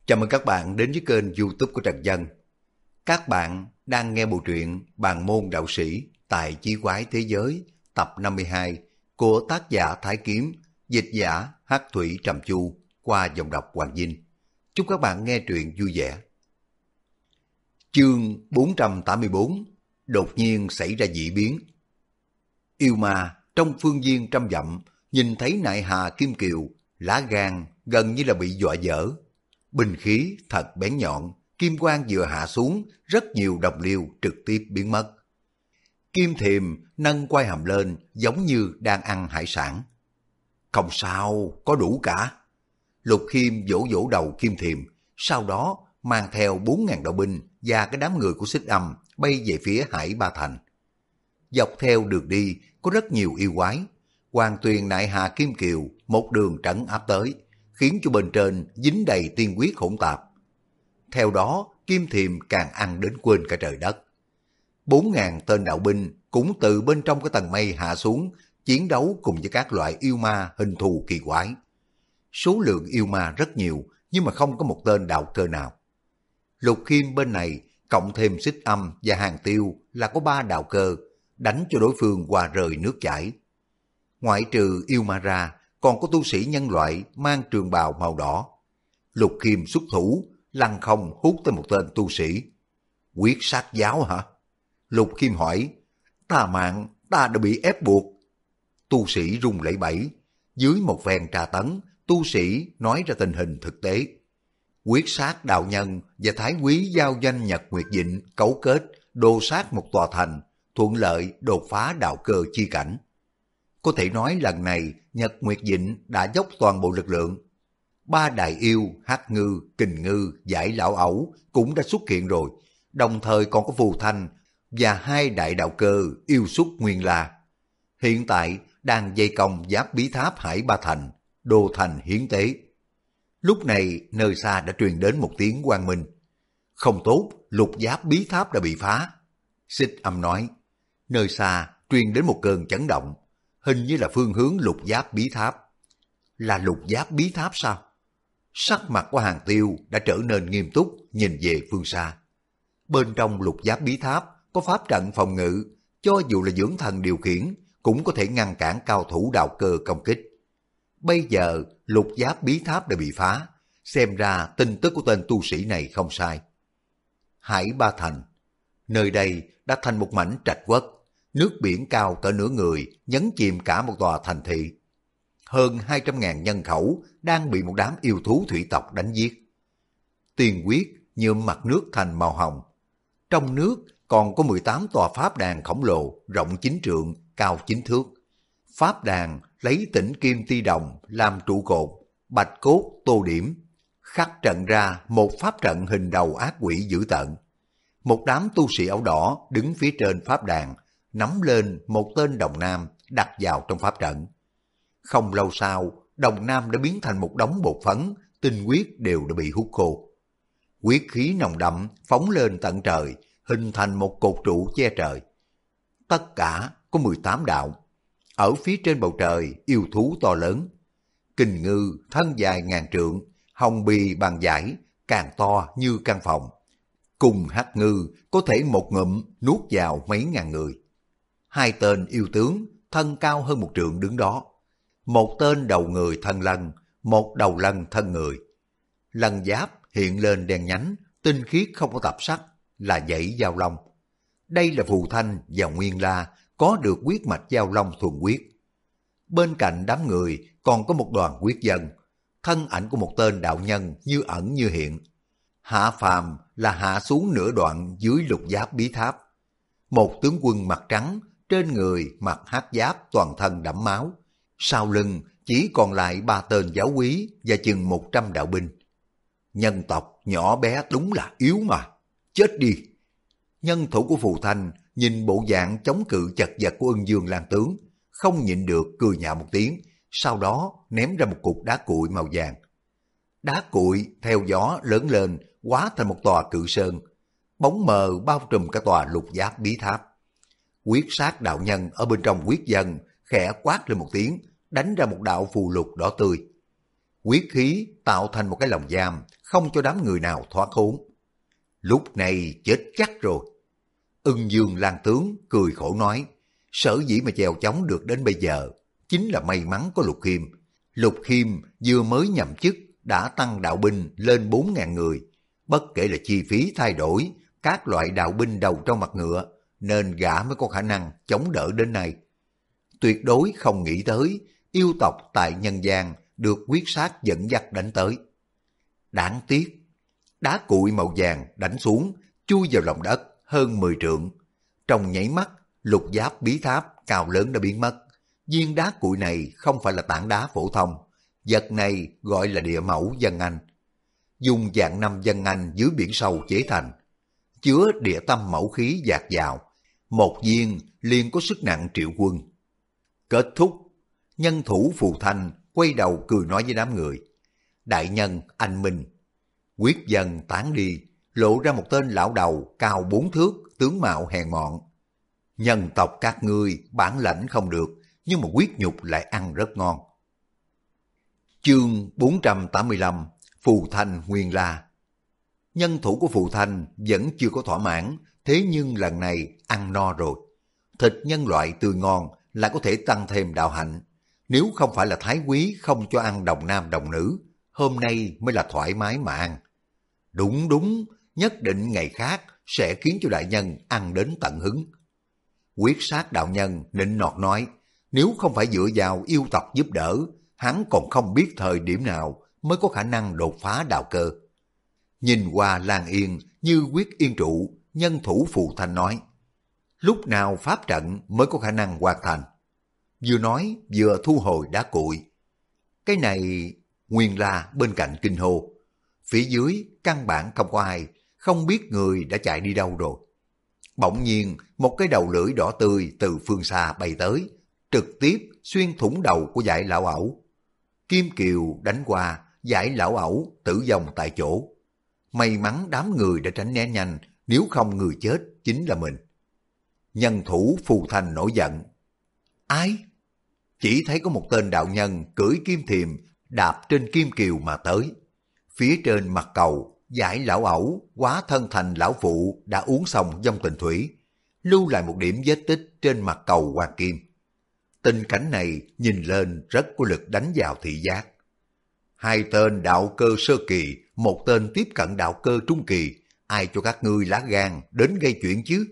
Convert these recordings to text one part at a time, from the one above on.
Chào mừng các bạn đến với kênh YouTube của Trần Dân. Các bạn đang nghe bộ truyện Bàn môn đạo sĩ tại chí quái thế giới tập 52 của tác giả Thái Kiếm, dịch giả Hắc Thủy Trầm Chu qua giọng đọc Hoàng Vinh. Chúc các bạn nghe truyện vui vẻ. Chương 484 đột nhiên xảy ra dị biến. Yêu ma trong phương viên trăm dặm nhìn thấy nại hà kim kiều, lá gan gần như là bị dọa dở. Binh khí thật bén nhọn, kim quang vừa hạ xuống, rất nhiều đồng liêu trực tiếp biến mất. Kim Thiềm nâng quai hàm lên giống như đang ăn hải sản. Không sao, có đủ cả. Lục Khiêm vỗ vỗ đầu Kim Thiềm, sau đó mang theo 4.000 đạo binh và cái đám người của Xích Âm bay về phía Hải Ba Thành. Dọc theo đường đi có rất nhiều yêu quái. Hoàng Tuyền nại hà kim kiều một đường trấn áp tới, khiến cho bên trên dính đầy tiên quyết hỗn tạp. Theo đó, Kim Thiềm càng ăn đến quên cả trời đất. 4.000 tên đạo binh cũng từ bên trong cái tầng mây hạ xuống, chiến đấu cùng với các loại yêu ma hình thù kỳ quái. Số lượng yêu ma rất nhiều, nhưng mà không có một tên đạo cơ nào. Lục Khiêm bên này, cộng thêm Xích Âm và Hàng Tiêu là có 3 đạo cơ, đánh cho đối phương qua rời nước chảy. Ngoại trừ yêu ma ra, còn có tu sĩ nhân loại mang trường bào màu đỏ. Lục Khiêm xuất thủ, lăng không hút tới một tên tu sĩ. Quyết sát giáo hả? Lục Khiêm hỏi. Ta mạng, ta đã bị ép buộc. Tu sĩ run lẩy bẩy. Dưới một phen tra tấn, tu sĩ nói ra tình hình thực tế. Quyết sát đạo nhân và thái quý giao danh Nhật Nguyệt Dịnh cấu kết đồ sát một tòa thành, thuận lợi đột phá đạo cơ chi cảnh. Có thể nói lần này Nhật Nguyệt Dịnh đã dốc toàn bộ lực lượng. 3 đại yêu, Hắc Ngư, Kình Ngư, Giải Lão Ẩu cũng đã xuất hiện rồi, đồng thời còn có Phù Thanh và 2 đại đạo cơ yêu xuất Nguyên La. Hiện tại đang dây công giáp bí tháp Hải Ba Thành, đô thành hiến tế. Lúc này nơi xa đã truyền đến một tiếng oang minh. Không tốt, lục giáp bí tháp đã bị phá. Xích Âm nói. Nơi xa truyền đến một cơn chấn động, hình như là phương hướng lục giáp bí tháp. Là lục giáp bí tháp sao? Sắc mặt của Hàng Tiêu đã trở nên nghiêm túc nhìn về phương xa. Bên trong lục giáp bí tháp có pháp trận phòng ngự, cho dù là dưỡng thần điều khiển cũng có thể ngăn cản cao thủ đạo cơ công kích. Bây giờ lục giáp bí tháp đã bị phá, xem ra tin tức của tên tu sĩ này không sai. Hải Ba Thành, nơi đây đã thành một mảnh trạch quốc, nước biển cao cỡ nửa người nhấn chìm cả một tòa thành thị. Hơn 200.000 nhân khẩu đang bị một đám yêu thú thủy tộc đánh giết. Tiền quyết nhuộm mặt nước thành màu hồng. Trong nước còn có 18 tòa pháp đàn khổng lồ rộng 9 trượng, cao 9 thước. Pháp đàn lấy tĩnh kim ti đồng làm trụ cột, bạch cốt tô điểm, khắc trận ra một pháp trận hình đầu ác quỷ dữ tợn. Một đám tu sĩ áo đỏ đứng phía trên pháp đàn, nắm lên một tên đồng nam đặt vào trong pháp trận. Không lâu sau, đồng nam đã biến thành một đống bột phấn, tinh huyết đều đã bị hút khô. Huyết khí nồng đậm phóng lên tận trời, hình thành một cột trụ che trời. Tất cả có 18 đạo. Ở phía trên bầu trời, yêu thú to lớn. Kình Ngư thân dài ngàn trượng, hồng bì bằng giải, càng to như căn phòng. Cùng Hắc Ngư có thể một ngụm nuốt vào mấy ngàn người. 2 tên yêu tướng thân cao hơn 1 trượng đứng đó. Một tên đầu người thân lân, một đầu lân thân người. Lân giáp hiện lên đen nhánh, tinh khiết không có tập sắc, là dãy giao long. Đây là Phù Thanh và Nguyên La có được huyết mạch giao long thuần huyết. Bên cạnh đám người còn có một đoàn huyết dân, thân ảnh của một tên đạo nhân như ẩn như hiện. Hạ phàm là hạ xuống nửa đoạn dưới lục giáp bí tháp. Một tướng quân mặt trắng, trên người mặc hắc giáp toàn thân đẫm máu. Sau lưng chỉ còn lại 3 tên giáo úy và chừng 100 đạo binh. Nhân tộc nhỏ bé đúng là yếu mà. Chết đi! Nhân thủ của Phù Thanh nhìn bộ dạng chống cự chật vật của Ưng Dương Lang tướng, không nhịn được cười nhạo một tiếng, sau đó ném ra một cục đá cuội màu vàng. Đá cuội theo gió lớn lên, hóa thành một tòa cự sơn, bóng mờ bao trùm cả tòa lục giáp bí tháp. Quyết sát đạo nhân ở bên trong quyết dân khẽ quát lên một tiếng, đánh ra một đạo phù lục đỏ tươi. Quyết khí tạo thành một cái lồng giam, không cho đám người nào thoát khốn. Lúc này chết chắc rồi. Ưng Dương Lang tướng cười khổ nói, sở dĩ mà chèo chống được đến bây giờ, chính là may mắn có Lục Khiêm. Lục Khiêm vừa mới nhậm chức đã tăng đạo binh lên 4.000 người, bất kể là chi phí thay đổi, các loại đạo binh đầu trong mặt ngựa, nên gã mới có khả năng chống đỡ đến nay. Tuyệt đối không nghĩ tới, yêu tộc tại nhân gian được quyết sát dẫn dắt đánh tới. Đáng tiếc, đá cuội màu vàng đánh xuống, chui vào lòng đất hơn 10 trượng. Trong nháy mắt, lục giáp bí tháp cao lớn đã biến mất. Viên đá cuội này không phải là tảng đá phổ thông, vật này gọi là địa mẫu dân anh. Dùng dạng năm dân anh dưới biển sâu chế thành, chứa địa tâm mẫu khí dạt dào, một viên liền có sức nặng triệu quân. Kết thúc, nhân thủ Phù Thanh quay đầu cười nói với đám người, đại nhân anh minh. Quyết dân tán đi, lộ ra một tên lão đầu cao 4 thước, tướng mạo hèn mọn. Nhân tộc các ngươi bản lãnh không được, nhưng mà quyết nhục lại ăn rất ngon. Chương 485, Phù Thanh Nguyên La. Nhân thủ của Phù Thanh vẫn chưa có thỏa mãn, thế nhưng lần này ăn no rồi. Thịt nhân loại tươi ngon lại có thể tăng thêm đạo hạnh. Nếu không phải là thái quý không cho ăn đồng nam đồng nữ, hôm nay mới là thoải mái mà ăn. Đúng, nhất định ngày khác sẽ khiến cho đại nhân ăn đến tận hứng. Quyết sát đạo nhân nịnh nọt nói, nếu không phải dựa vào yêu tộc giúp đỡ, hắn còn không biết thời điểm nào mới có khả năng đột phá đạo cơ. Nhìn qua Lan Yên như quyết yên trụ, nhân thủ Phù Thanh nói, lúc nào pháp trận mới có khả năng hoàn thành? Vừa nói vừa thu hồi đá cuội. Cái này, Nguyên La bên cạnh kinh hô, phía dưới căn bản không có ai, không biết người đã chạy đi đâu rồi. Bỗng nhiên một cái đầu lưỡi đỏ tươi từ phương xa bay tới, trực tiếp xuyên thủng đầu của dải lão ẩu. Kim kiều đánh qua, dải lão ẩu tử vong tại chỗ. May mắn đám người đã tránh né nhanh, nếu không người chết chính là mình. Nhân thủ Phù Thanh nổi giận. Ai? Chỉ thấy có một tên đạo nhân cưỡi kim thiềm đạp trên kim kiều mà tới. Phía trên mặt cầu, dải lão ẩu hóa thân thành lão phụ đã uống xong dông tình thủy, lưu lại một điểm vết tích trên mặt cầu hoàng kim. Tình cảnh này nhìn lên rất có lực đánh vào thị giác. Hai tên đạo cơ sơ kỳ, một tên tiếp cận đạo cơ trung kỳ, ai cho các ngươi lá gan đến gây chuyện chứ?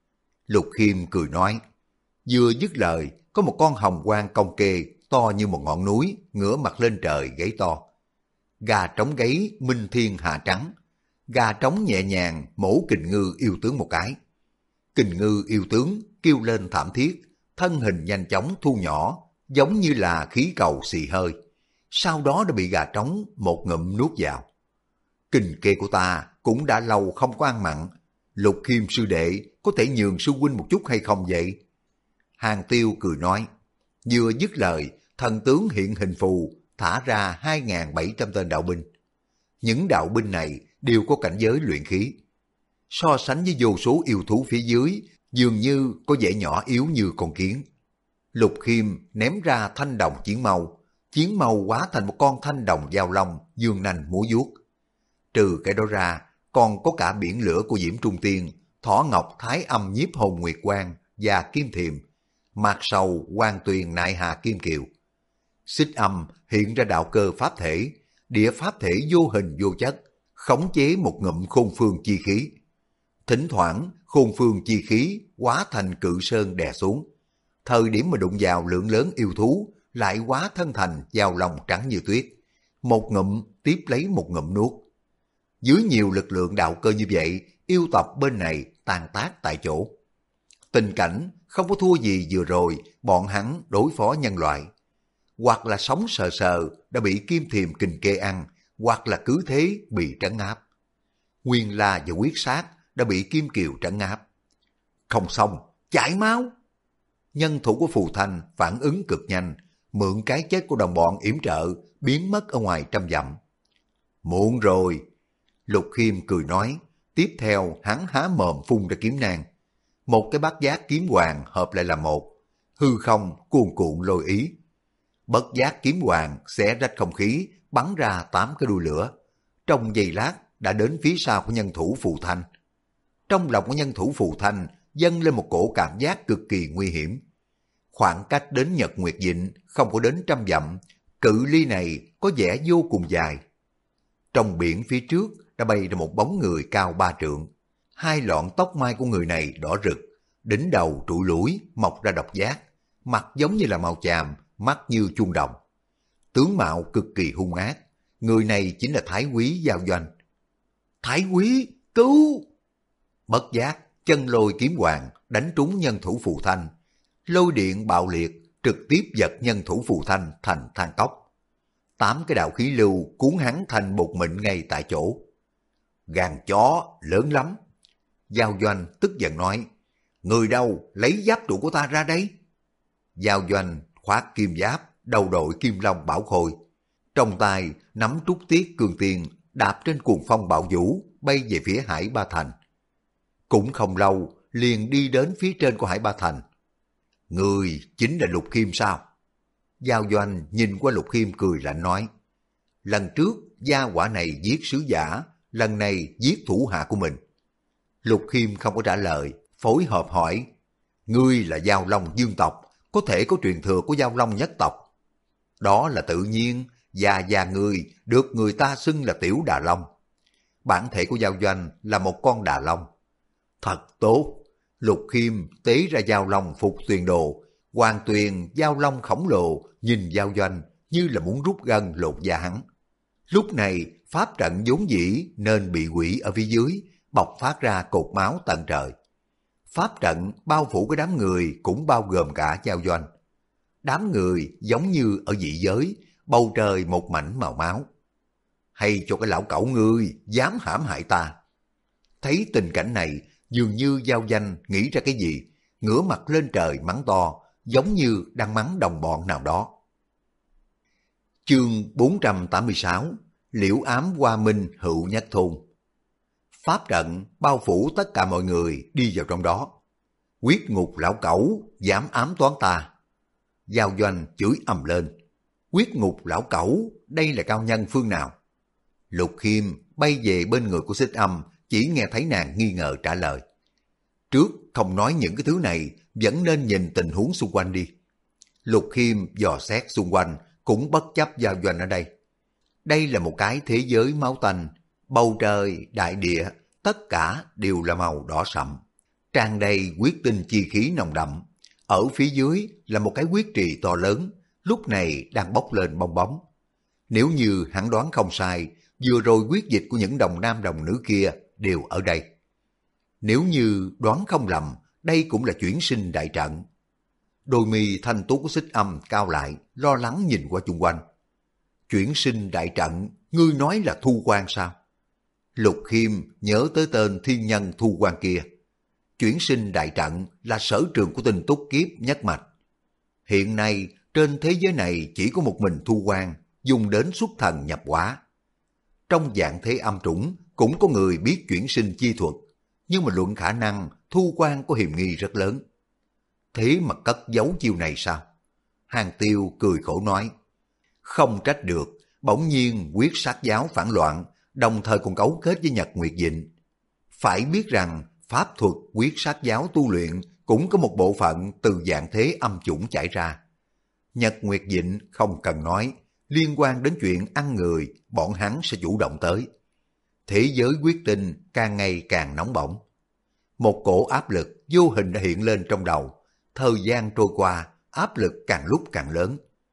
Lục Khiêm cười nói, vừa dứt lời, có một con hồng quang cong kê to như một ngọn núi, ngửa mặt lên trời gáy to. Gà trống gáy minh thiên hạ trắng, gà trống nhẹ nhàng mổ Kình Ngư yêu tướng một cái. Kình Ngư yêu tướng kêu lên thảm thiết, thân hình nhanh chóng thu nhỏ, giống như là khí cầu xì hơi. Sau đó đã bị gà trống một ngụm nuốt vào. Kình kê của ta cũng đã lâu không có ăn mặn, Lục Khiêm sư đệ có thể nhường sư huynh một chút hay không vậy? Hàng Tiêu cười nói, vừa dứt lời, thần tướng hiện hình phù thả ra 2.700 tên đạo binh. Những đạo binh này đều có cảnh giới luyện khí. So sánh với vô số yêu thú phía dưới, dường như có vẻ nhỏ yếu như con kiến. Lục Khiêm ném ra thanh đồng chiến mâu hóa thành một con thanh đồng giao long, dương nanh múa vuốt. Trừ cái đó ra, còn có cả biển lửa của Diễm Trung Tiên, Thỏ Ngọc Thái Âm Nhiếp Hồn Nguyệt Quang và Kim Thiềm, Mạc Sầu Quan Tuyền Nại Hà Kim Kiều. Xích Âm hiện ra đạo cơ pháp thể, địa pháp thể vô hình vô chất, khống chế một ngụm khôn phương chi khí. Thỉnh thoảng khôn phương chi khí hóa thành cự sơn đè xuống. Thời điểm mà đụng vào lượng lớn yêu thú, lại hóa thân thành dao long trắng như tuyết. Một ngụm tiếp lấy một ngụm nuốt. Dưới nhiều lực lượng đạo cơ như vậy, yêu tộc bên này tàn tác tại chỗ. Tình cảnh không có thua gì vừa rồi bọn hắn đối phó nhân loại. Hoặc là sống sờ sờ đã bị kim thiềm kình kê ăn, hoặc là cứ thế bị trấn áp. Nguyên La và Quyết Sát đã bị kim kiều trấn áp. Không xong, chảy máu. Nhân thủ của Phù Thanh phản ứng cực nhanh, mượn cái chết của đồng bọn yểm trợ, biến mất ở ngoài 100 dặm. Muộn rồi. Lục Khiêm cười nói, tiếp theo hắn há mồm phun ra kiếm nang. Một cái bát giác kiếm hoàng hợp lại là một, hư không cuồn cuộn lôi ý. Bất giác kiếm hoàng xé rách không khí, bắn ra 8 cái đuôi lửa. trong giây lát đã đến phía sau của nhân thủ Phù Thanh. Trong lòng của nhân thủ Phù Thanh dâng lên một cổ cảm giác cực kỳ nguy hiểm. Khoảng cách đến Nhật Nguyệt Dịnh không có đến 100 dặm, cự ly này có vẻ vô cùng dài. Trong biển phía trước đã bay ra một bóng người cao 3 trượng. Hai lọn tóc mai của người này đỏ rực, đỉnh đầu trụi lũi mọc ra độc giác, mặt giống như là màu chàm, mắt như chuông đồng. Tướng mạo cực kỳ hung ác, người này chính là Thái Quý Giao Doanh. Thái Quý, cứu! Bất giác, chân lôi kiếm hoàng đánh trúng nhân thủ Phù Thanh. Lôi điện bạo liệt, trực tiếp giật nhân thủ Phù Thanh thành than cốc. 8 cái đạo khí lưu cuốn hắn thành bột mịn ngay tại chỗ. Gan chó lớn lắm. Giao Doanh tức giận nói, người đâu lấy giáp trụ của ta ra đây? Giao Doanh khoác kim giáp, đầu đội kim long bảo khôi. Trong tay nắm trúc tiết cường tiền, đạp trên cuồng phong bạo vũ, bay về phía Hải Ba Thành. Cũng không lâu, liền đi đến phía trên của Hải Ba Thành. Người chính là Lục Khiêm sao? Giao Doanh nhìn qua Lục Khiêm cười lạnh nói, lần trước gia hỏa này giết sứ giả, lần này giết thủ hạ của mình. Lục Khiêm không có trả lời, phối hợp hỏi, ngươi là Giao Long dương tộc, có thể có truyền thừa của Giao Long nhất tộc. Đó là tự nhiên, già ngươi được người ta xưng là Tiểu Đà Long. Bản thể của Giao Doanh là một con Đà Long. Thật tốt. Lục Khiêm tế ra Giao Long phục tuyền đồ, hoàn tuyền Giao Long khổng lồ nhìn Giao Doanh như là muốn rút gân lột da hắn. Lúc này pháp trận vốn dĩ nên bị hủy ở phía dưới, bộc phát ra cột máu tận trời. Pháp trận bao phủ cái đám người cũng bao gồm cả Giao Doanh. Đám người giống như ở dị giới, bầu trời một mảnh màu máu. Hay cho cái lão cẩu ngươi dám hãm hại ta. Thấy tình cảnh này, dường như Giao Doanh nghĩ ra cái gì, ngửa mặt lên trời mắng to, giống như đang mắng đồng bọn nào đó. Chương 486, Liễu ám hoa minh hữu nhất thôn. Pháp trận bao phủ tất cả mọi người đi vào trong đó. Quyết ngục lão cẩu, dám ám toán ta. Giao Doanh chửi ầm lên. Quyết ngục lão cẩu, đây là cao nhân phương nào? Lục Khiêm bay về bên người của Xích Âm, chỉ nghe thấy nàng nghi ngờ trả lời. Trước không nói những cái thứ này, vẫn nên nhìn tình huống xung quanh đi. Lục Khiêm dò xét xung quanh, cũng bất chấp Giao Doanh ở đây. Đây là một cái thế giới máu tanh, bầu trời, đại địa, tất cả đều là màu đỏ sậm, tràn đầy huyết tinh chi khí nồng đậm. Ở phía dưới là một cái huyết trì to lớn, lúc này đang bốc lên bong bóng. Nếu như hắn đoán không sai, vừa rồi huyết dịch của những đồng nam đồng nữ kia đều ở đây. Nếu như đoán không lầm, đây cũng là chuyển sinh đại trận. Đôi mi thanh tú của Xích Âm cao lại, lo lắng nhìn qua chung quanh. Chuyển sinh đại trận, ngươi nói là Thu Quan sao? Lục Khiêm nhớ tới tên thiên nhân Thu Quan kia. Chuyển sinh đại trận là sở trường của Tinh Túc Kiếp nhất mạch. Hiện nay, trên thế giới này chỉ có một mình Thu Quan dùng đến xuất thần nhập hóa. Trong dạng thế âm trũng cũng có người biết chuyển sinh chi thuật, nhưng mà luận khả năng Thu Quan có hiềm nghi rất lớn. Thế mà cất giấu chiêu này sao? Hàng Tiêu cười khổ nói, không trách được, bỗng nhiên quyết sát giáo phản loạn, đồng thời còn cấu kết với Nhật Nguyệt Dịnh. Phải biết rằng pháp thuật quyết sát giáo tu luyện cũng có một bộ phận từ dạng thế âm chủng chảy ra. Nhật Nguyệt Dịnh không cần nói, liên quan đến chuyện ăn người, bọn hắn sẽ chủ động tới. Thế giới quyết tinh càng ngày càng nóng bỏng. Một cổ áp lực vô hình đã hiện lên trong đầu. Thời gian trôi qua, áp lực càng lúc càng lớn.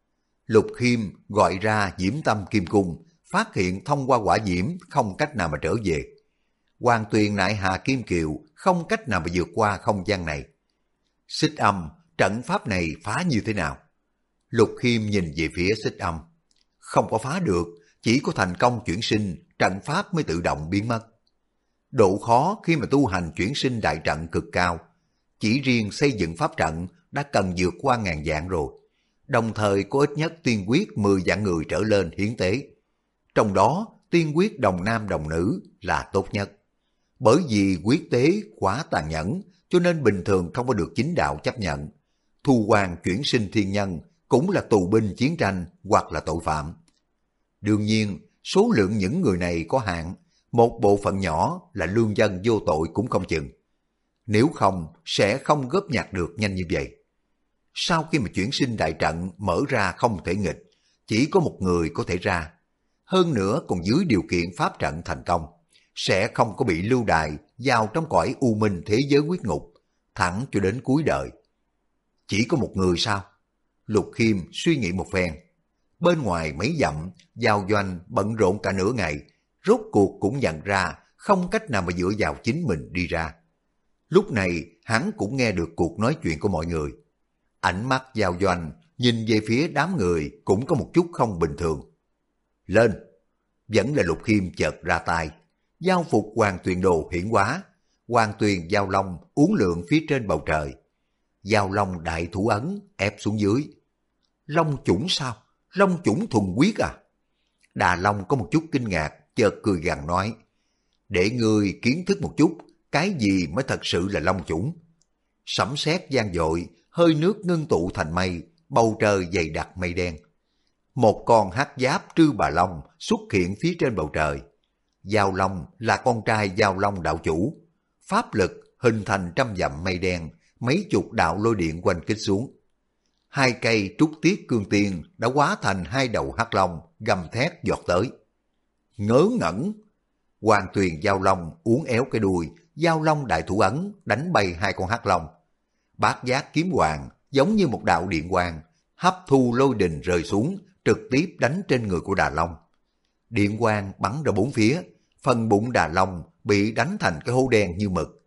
Lục Khiêm gọi ra Diễm Tâm Kim Cung, phát hiện thông qua quả diễm không cách nào mà trở về. Hoàng Tuyền Nại Hà Kim Kiều không cách nào mà vượt qua không gian này. Xích Âm, trận pháp này phá như thế nào? Lục Khiêm nhìn về phía Xích Âm. Không có phá được, chỉ có thành công chuyển sinh, trận pháp mới tự động biến mất. Độ khó khi mà tu hành chuyển sinh đại trận cực cao. Chỉ riêng xây dựng pháp trận đã cần vượt qua ngàn vạn rồi. Đồng thời có ít nhất tiên quyết 10 vạn người trở lên hiến tế. Trong đó, tiên quyết đồng nam đồng nữ là tốt nhất. Bởi vì quyết tế quá tàn nhẫn, cho nên bình thường không có được chính đạo chấp nhận. Thu Quan chuyển sinh thiên nhân cũng là tù binh chiến tranh hoặc là tội phạm. Đương nhiên, số lượng những người này có hạn, một bộ phận nhỏ là lương dân vô tội cũng không chừng. Nếu không, sẽ không góp nhặt được nhanh như vậy. Sau khi mà chuyển sinh đại trận mở ra không thể nghịch, chỉ có một người có thể ra. Hơn nữa còn dưới điều kiện pháp trận thành công, sẽ không có bị lưu đày vào trong cõi u minh thế giới huyết ngục, thẳng cho đến cuối đời. Chỉ có một người sao? Lục Khiêm suy nghĩ một phen. Bên ngoài mấy dặm, giao doanh bận rộn cả nửa ngày, rốt cuộc cũng nhận ra không cách nào mà dựa vào chính mình đi ra. Lúc này hắn cũng nghe được cuộc nói chuyện của mọi người. Ánh mắt giao doanh nhìn về phía đám người cũng có một chút không bình thường. Lên! Vẫn là Lục Khiêm chợt ra tay. Giao phục Hoàng Tuyền Đồ hiển hóa. Hoàng Tuyền Giao Long uốn lượn phía trên bầu trời. Giao Long đại thủ ấn ép xuống dưới. Long chủng sao? Long chủng thuần quyết à? Đà Long có một chút kinh ngạc, chợt cười gằn nói. Để ngươi kiến thức một chút, cái gì mới thật sự là long chủng. Sấm sét vang dội, hơi nước ngưng tụ thành mây, bầu trời dày đặc mây đen. Một con hắc giáp Trư Bà Long xuất hiện phía trên bầu trời. Giao Long là con trai Giao Long đạo chủ. Pháp lực hình thành trăm dặm mây đen, mấy chục đạo lôi điện quanh kích xuống. Hai cây trúc tiết cương tiên đã hóa thành hai đầu hắc long gầm thét giọt tới. Ngớ ngẩn! Hoàng Tuyền Giao Long uốn éo cái đuôi, Giao Long đại thủ ấn đánh bay hai con hắc long. Bát giác kiếm hoàng giống như một đạo điện quang, hấp thu lôi đình rơi xuống, trực tiếp đánh trên người của Đà Long. Điện quang bắn ra bốn phía, phần bụng Đà Long bị đánh thành cái hố đen như mực.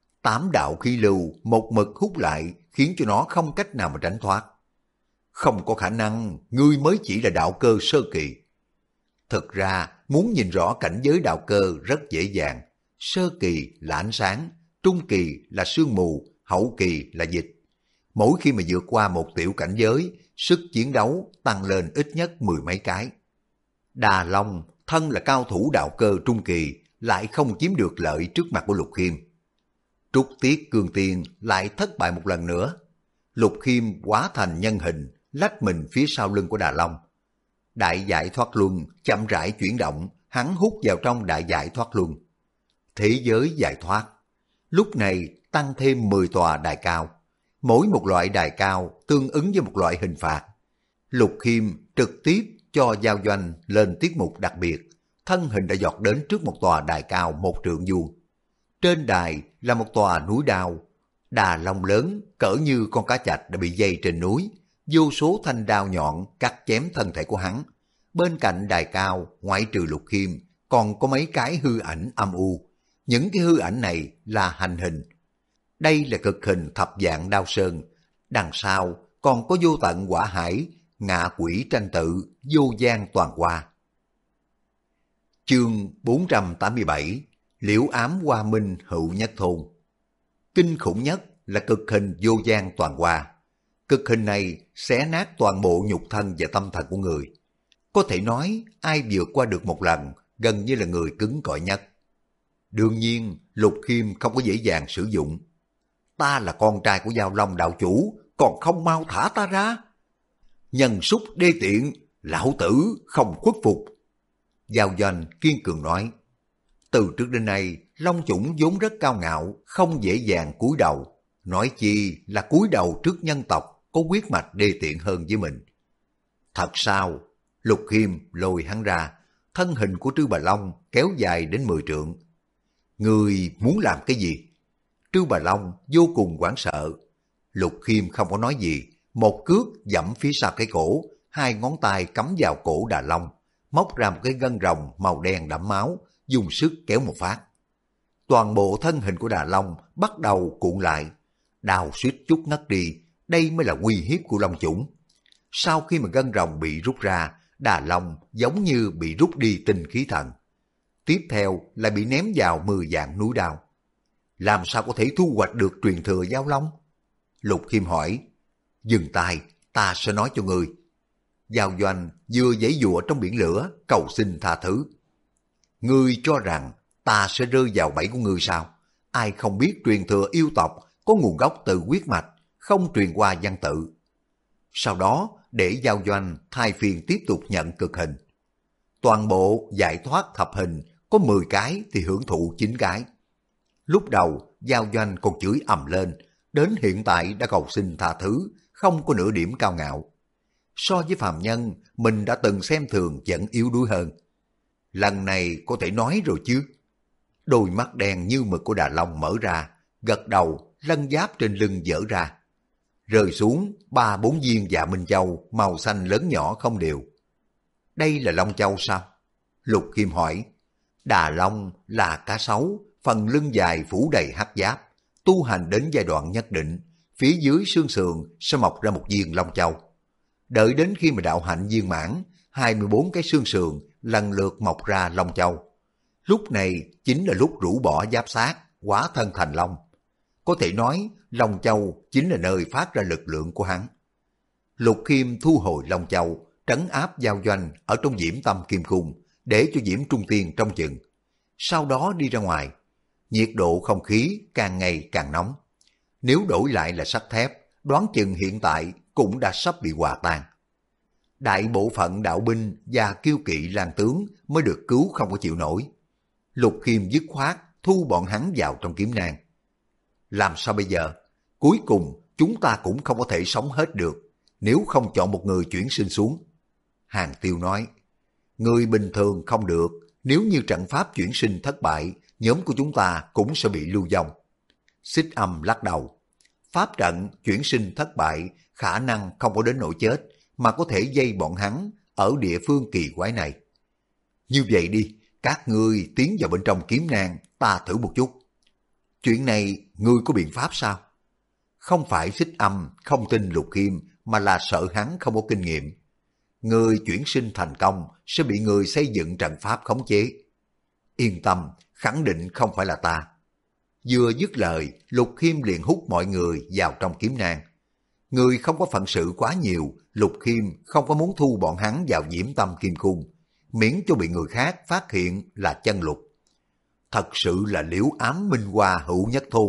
8 đạo khí lưu một mực hút lại, khiến cho nó không cách nào mà tránh thoát. Không có khả năng, ngươi mới chỉ là đạo cơ sơ kỳ. Thực ra, muốn nhìn rõ cảnh giới đạo cơ rất dễ dàng. Sơ kỳ là ánh sáng, trung kỳ là sương mù, hậu kỳ là dịch. Mỗi khi mà vượt qua một tiểu cảnh giới, sức chiến đấu tăng lên ít nhất 10 mấy cái. Đà Long thân là cao thủ đạo cơ trung kỳ, lại không chiếm được lợi trước mặt của Lục Khiêm. Trúc Tiết Cương Tiên lại thất bại một lần nữa. Lục Khiêm hóa thành nhân hình, lách mình phía sau lưng của Đà Long. Đại giải thoát luân chậm rãi chuyển động, hắn hút vào trong đại giải thoát luân. Thế giới giải thoát. Lúc này tăng thêm 10 tòa đài cao. Mỗi một loại đài cao tương ứng với một loại hình phạt. Lục Khiêm trực tiếp cho giao doanh lên tiết mục đặc biệt. Thân hình đã giọt đến trước một tòa đài cao 1 trượng vuông. Trên đài là một tòa núi đao. Đà Long lớn cỡ như con cá chạch đã bị dây trên núi. Vô số thanh đao nhọn cắt chém thân thể của hắn. Bên cạnh đài cao, ngoại trừ Lục Khiêm, còn có mấy cái hư ảnh âm u. Những cái hư ảnh này là hành hình. Đây là cực hình thập dạng đao sơn. Đằng sau còn có vô tận quả hải, ngạ quỷ tranh tự, vô gian toàn hoa. Chương 487 Liễu ám hoa minh hữu nhất thôn. Kinh khủng nhất là cực hình vô gian toàn hoa. Cực hình này xé nát toàn bộ nhục thân và tâm thần của người. Có thể nói ai vượt qua được một lần gần như là người cứng cỏi nhất. Đương nhiên Lục Khiêm không có dễ dàng sử dụng. Ta là con trai của Giao Long đạo chủ, còn không mau thả ta ra. Nhân súc đê tiện, lão tử không khuất phục. Giao Doanh kiên cường nói. Từ trước đến nay, Long chủng vốn rất cao ngạo, không dễ dàng cúi đầu. Nói chi là cúi đầu trước nhân tộc có huyết mạch đê tiện hơn với mình. Thật sao? Lục Khiêm lôi hắn ra, thân hình của Trư Bà Long kéo dài đến 10 trượng. Người muốn làm cái gì? Trư Bà Long vô cùng hoảng sợ. Lục Khiêm không có nói gì, một cước dẫm phía sau cái cổ, hai ngón tay cắm vào cổ Đà Long, móc ra một cái gân rồng màu đen đẫm máu, dùng sức kéo một phát. Toàn bộ thân hình của Đà Long bắt đầu cuộn lại, đào suýt chút ngất đi, đây mới là uy hiếp của Long chủng. Sau khi mà gân rồng bị rút ra, Đà Long giống như bị rút đi tinh khí thần. Tiếp theo lại bị ném vào 10 vạn núi đao. Làm sao có thể thu hoạch được truyền thừa Giao Long? Lục Khiêm hỏi. Dừng tay, ta sẽ nói cho ngươi. Giao Doanh vừa giãy giụa trong biển lửa, cầu xin tha thứ. Ngươi cho rằng ta sẽ rơi vào bẫy của ngươi sao? Ai không biết truyền thừa yêu tộc có nguồn gốc từ huyết mạch, không truyền qua văn tự. Sau đó để Giao Doanh thay phiên tiếp tục nhận cực hình. toàn bộ giải thoát thập hình có 10 cái thì hưởng thụ 9 cái. Lúc đầu Giao Doanh còn chửi ầm lên, đến hiện tại đã cầu xin tha thứ, không có nửa điểm cao ngạo. So với phàm nhân, mình đã từng xem thường vẫn yếu đuối hơn. Lần này có thể nói rồi chứ. Đôi mắt đen như mực của Đà Long mở ra, gật đầu, lân giáp trên lưng dở ra. Rơi xuống 3-4 viên dạ Minh Châu màu xanh lớn nhỏ không đều. Đây là Long Châu sao? Lục Khiêm hỏi. Đà Long là cá sấu, phần lưng dài phủ đầy hắc giáp, tu hành đến giai đoạn nhất định, phía dưới xương sườn sẽ mọc ra một viên Long Châu. Đợi đến khi mà đạo hạnh viên mãn, 24 cái xương sườn lần lượt mọc ra Long Châu. Lúc này chính là lúc rũ bỏ giáp xác, hóa thân thành Long. Có thể nói Long Châu chính là nơi phát ra lực lượng của hắn. Lục Khiêm thu hồi Long Châu, trấn áp Giao Doanh ở trong Diễm Tâm Kim Cung, để cho Diễm Trung Tiên trông chừng. Sau đó đi ra ngoài, nhiệt độ không khí càng ngày càng nóng. Nếu đổi lại là sắt thép, đoán chừng hiện tại cũng đã sắp bị hòa tan. Đại bộ phận đạo binh và kiêu kỵ lang tướng mới được cứu không có chịu nổi. Lục Khiêm dứt khoát thu bọn hắn vào trong kiếm nang. Làm sao bây giờ? Cuối cùng chúng ta cũng không có thể sống hết được, nếu không chọn một người chuyển sinh xuống. Hàng Tiêu nói, người bình thường không được, nếu như trận pháp chuyển sinh thất bại, nhóm của chúng ta cũng sẽ bị lưu vong. Xích Âm lắc đầu, pháp trận chuyển sinh thất bại khả năng không có đến nỗi chết, mà có thể dây bọn hắn ở địa phương kỳ quái này. Như vậy đi, các ngươi tiến vào bên trong kiếm nang, ta thử một chút. Chuyện này ngươi có biện pháp sao? Không phải Xích Âm không tin Lục Khiêm, mà là sợ hắn không có kinh nghiệm. Người chuyển sinh thành công sẽ bị người xây dựng trận pháp khống chế. Yên tâm, khẳng định không phải là ta. Vừa dứt lời, Lục Khiêm liền hút mọi người vào trong kiếm nang. Người không có phận sự quá nhiều, Lục Khiêm không có muốn thu bọn hắn vào Diễm Tâm Kim Cung, miễn cho bị người khác phát hiện là chân lục. Thật sự là liễu ám minh hoa hữu nhất thôn.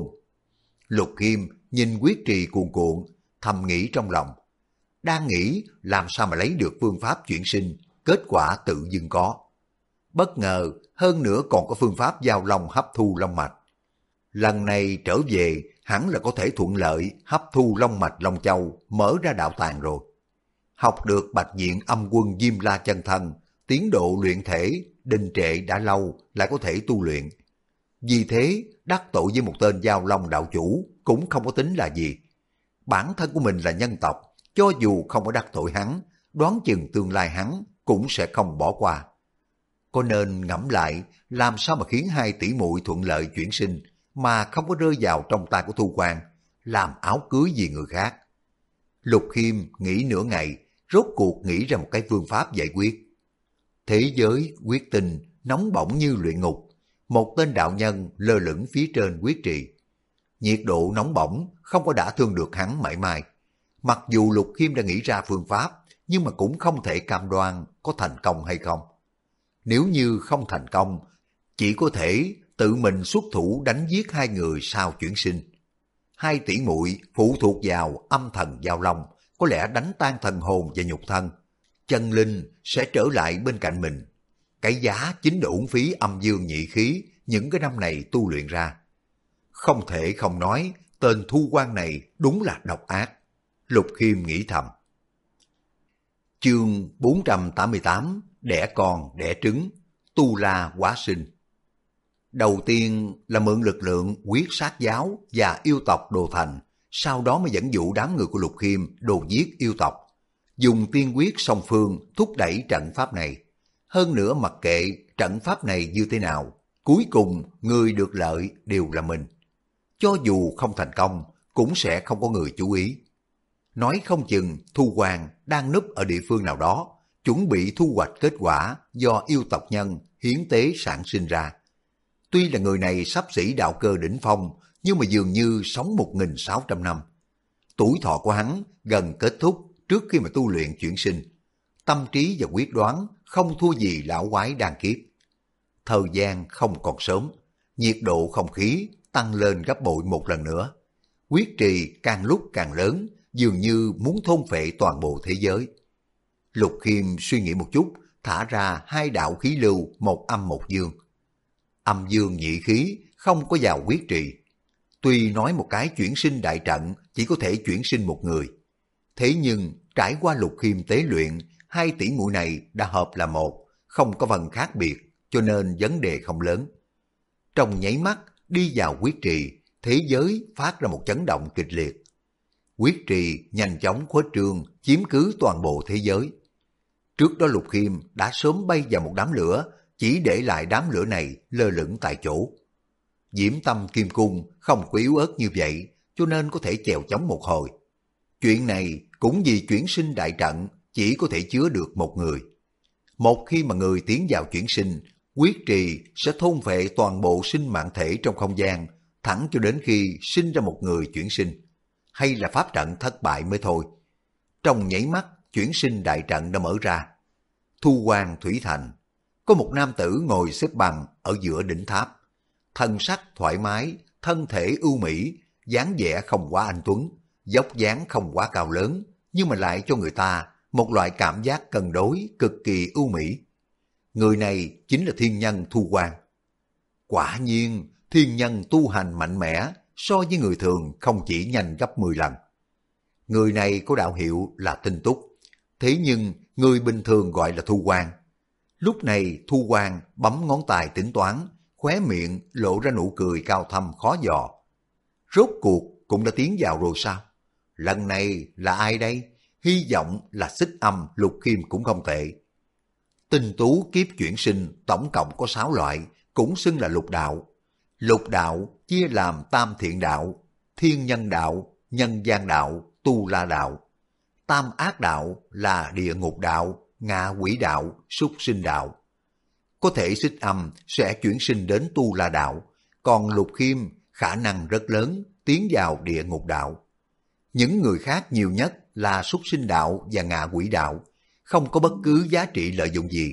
Lục Khiêm nhìn quyết trì cuồn cuộn, thầm nghĩ trong lòng. Đang nghĩ làm sao mà lấy được phương pháp chuyển sinh, kết quả tự dưng có. Bất ngờ hơn nữa còn có phương pháp giao long hấp thu long mạch. Lần này trở về hẳn là có thể thuận lợi hấp thu long mạch Long Châu, mở ra đạo tàng rồi. Học được Bạch Diện Âm Quân Diêm La chân thân, tiến độ luyện thể đình trệ đã lâu lại có thể tu luyện. Vì thế đắc tội với một tên giao long đạo chủ cũng không có tính là gì. Bản thân của mình là nhân tộc, cho dù không có đắc tội hắn, đoán chừng tương lai hắn cũng sẽ không bỏ qua. Có nên ngẫm lại làm sao mà khiến hai tỷ muội thuận lợi chuyển sinh mà không có rơi vào trong tay của Thu Quan, làm áo cưới vì người khác. Lục Khiêm nghĩ nửa ngày, rốt cuộc nghĩ ra một cái phương pháp giải quyết. Thế giới quyết tinh nóng bỏng như luyện ngục, một tên đạo nhân lơ lửng phía trên quyết trì. Nhiệt độ nóng bỏng không có đả thương được hắn mảy may. Mặc dù Lục Khiêm đã nghĩ ra phương pháp, nhưng mà cũng không thể cam đoan có thành công hay không. Nếu như không thành công, chỉ có thể tự mình xuất thủ đánh giết hai người sau chuyển sinh. Hai tỷ muội phụ thuộc vào âm thần giao long, có lẽ đánh tan thần hồn và nhục thân. Chân linh sẽ trở lại bên cạnh mình. Cái giá chính là uổng phí âm dương nhị khí những cái năm này tu luyện ra. Không thể không nói, tên Thu Quan này đúng là độc ác. Lục Khiêm nghĩ thầm. Chương 488, đẻ con đẻ trứng, tu la hóa sinh. Đầu tiên là mượn lực lượng quyết sát giáo và yêu tộc Đồ Thành, sau đó mới dẫn dụ đám người của Lục Khiêm đồ giết yêu tộc. Dùng tiên quyết song phương thúc đẩy trận pháp này. Hơn nữa mặc kệ trận pháp này như thế nào, cuối cùng người được lợi đều là mình. Cho dù không thành công, cũng sẽ không có người chú ý. Nói không chừng Thu Hoàng đang núp ở địa phương nào đó, chuẩn bị thu hoạch kết quả do yêu tộc nhân hiến tế sản sinh ra. Tuy là người này sắp xỉ đạo cơ đỉnh phong, nhưng mà dường như sống 1.600 năm. Tuổi thọ của hắn gần kết thúc trước khi mà tu luyện chuyển sinh. Tâm trí và quyết đoán không thua gì lão quái đan kiếp. Thời gian không còn sớm, nhiệt độ không khí tăng lên gấp bội một lần nữa. Quyết trì càng lúc càng lớn, dường như muốn thôn phệ toàn bộ thế giới. Lục Khiêm suy nghĩ một chút, thả ra hai đạo khí lưu, một âm một dương. Âm dương nhị khí không có vào quyết trì. Tuy nói một cái chuyển sinh đại trận chỉ có thể chuyển sinh một người, thế nhưng trải qua Lục Khiêm tế luyện, hai tỷ muội này đã hợp là một, không có phần khác biệt, cho nên vấn đề không lớn. Trong nháy mắt đi vào quyết trì, thế giới phát ra một chấn động kịch liệt. Quyết trì nhanh chóng khuếch trương, chiếm cứ toàn bộ thế giới. Trước đó Lục Khiêm đã sớm bay vào một đám lửa, chỉ để lại đám lửa này lơ lửng tại chỗ. Diễm Tâm Kim Cung không có yếu ớt như vậy, cho nên có thể chèo chống một hồi. Chuyện này cũng vì chuyển sinh đại trận chỉ có thể chứa được một người. Một khi mà người tiến vào chuyển sinh, quyết trì sẽ thôn phệ toàn bộ sinh mạng thể trong không gian, thẳng cho đến khi sinh ra một người chuyển sinh, hay là pháp trận thất bại mới thôi. Trong nháy mắt, chuyển sinh đại trận đã mở ra. Thu Quan Thủy Thành, có một nam tử ngồi xếp bằng ở giữa đỉnh tháp. Thân sắc thoải mái, thân thể ưu mỹ, dáng vẻ không quá anh tuấn, dốc dáng không quá cao lớn, nhưng mà lại cho người ta một loại cảm giác cân đối cực kỳ ưu mỹ. Người này chính là thiên nhân Thu Quan. Quả nhiên, thiên nhân tu hành mạnh mẽ, so với người thường không chỉ nhanh gấp 10 lần. Người này có đạo hiệu là Tinh Túc, thế nhưng người bình thường gọi là Thu Quan. Lúc này Thu Quan bấm ngón tay tính toán, khóe miệng lộ ra nụ cười cao thâm khó dò. Rốt cuộc cũng đã tiến vào rồi sao? Lần này là ai đây? Hy vọng là Xích Âm Lục Khiêm cũng không tệ. Tinh tú kiếp chuyển sinh tổng cộng có 6 loại, cũng xưng là lục đạo. Lục đạo chia làm tam thiện đạo, thiên nhân đạo, nhân gian đạo, tu la đạo. Tam ác đạo là địa ngục đạo, ngạ quỷ đạo, súc sinh đạo. Có thể Xích Âm sẽ chuyển sinh đến tu la đạo, còn Lục Khiêm khả năng rất lớn tiến vào địa ngục đạo. Những người khác nhiều nhất là súc sinh đạo và ngạ quỷ đạo, không có bất cứ giá trị lợi dụng gì.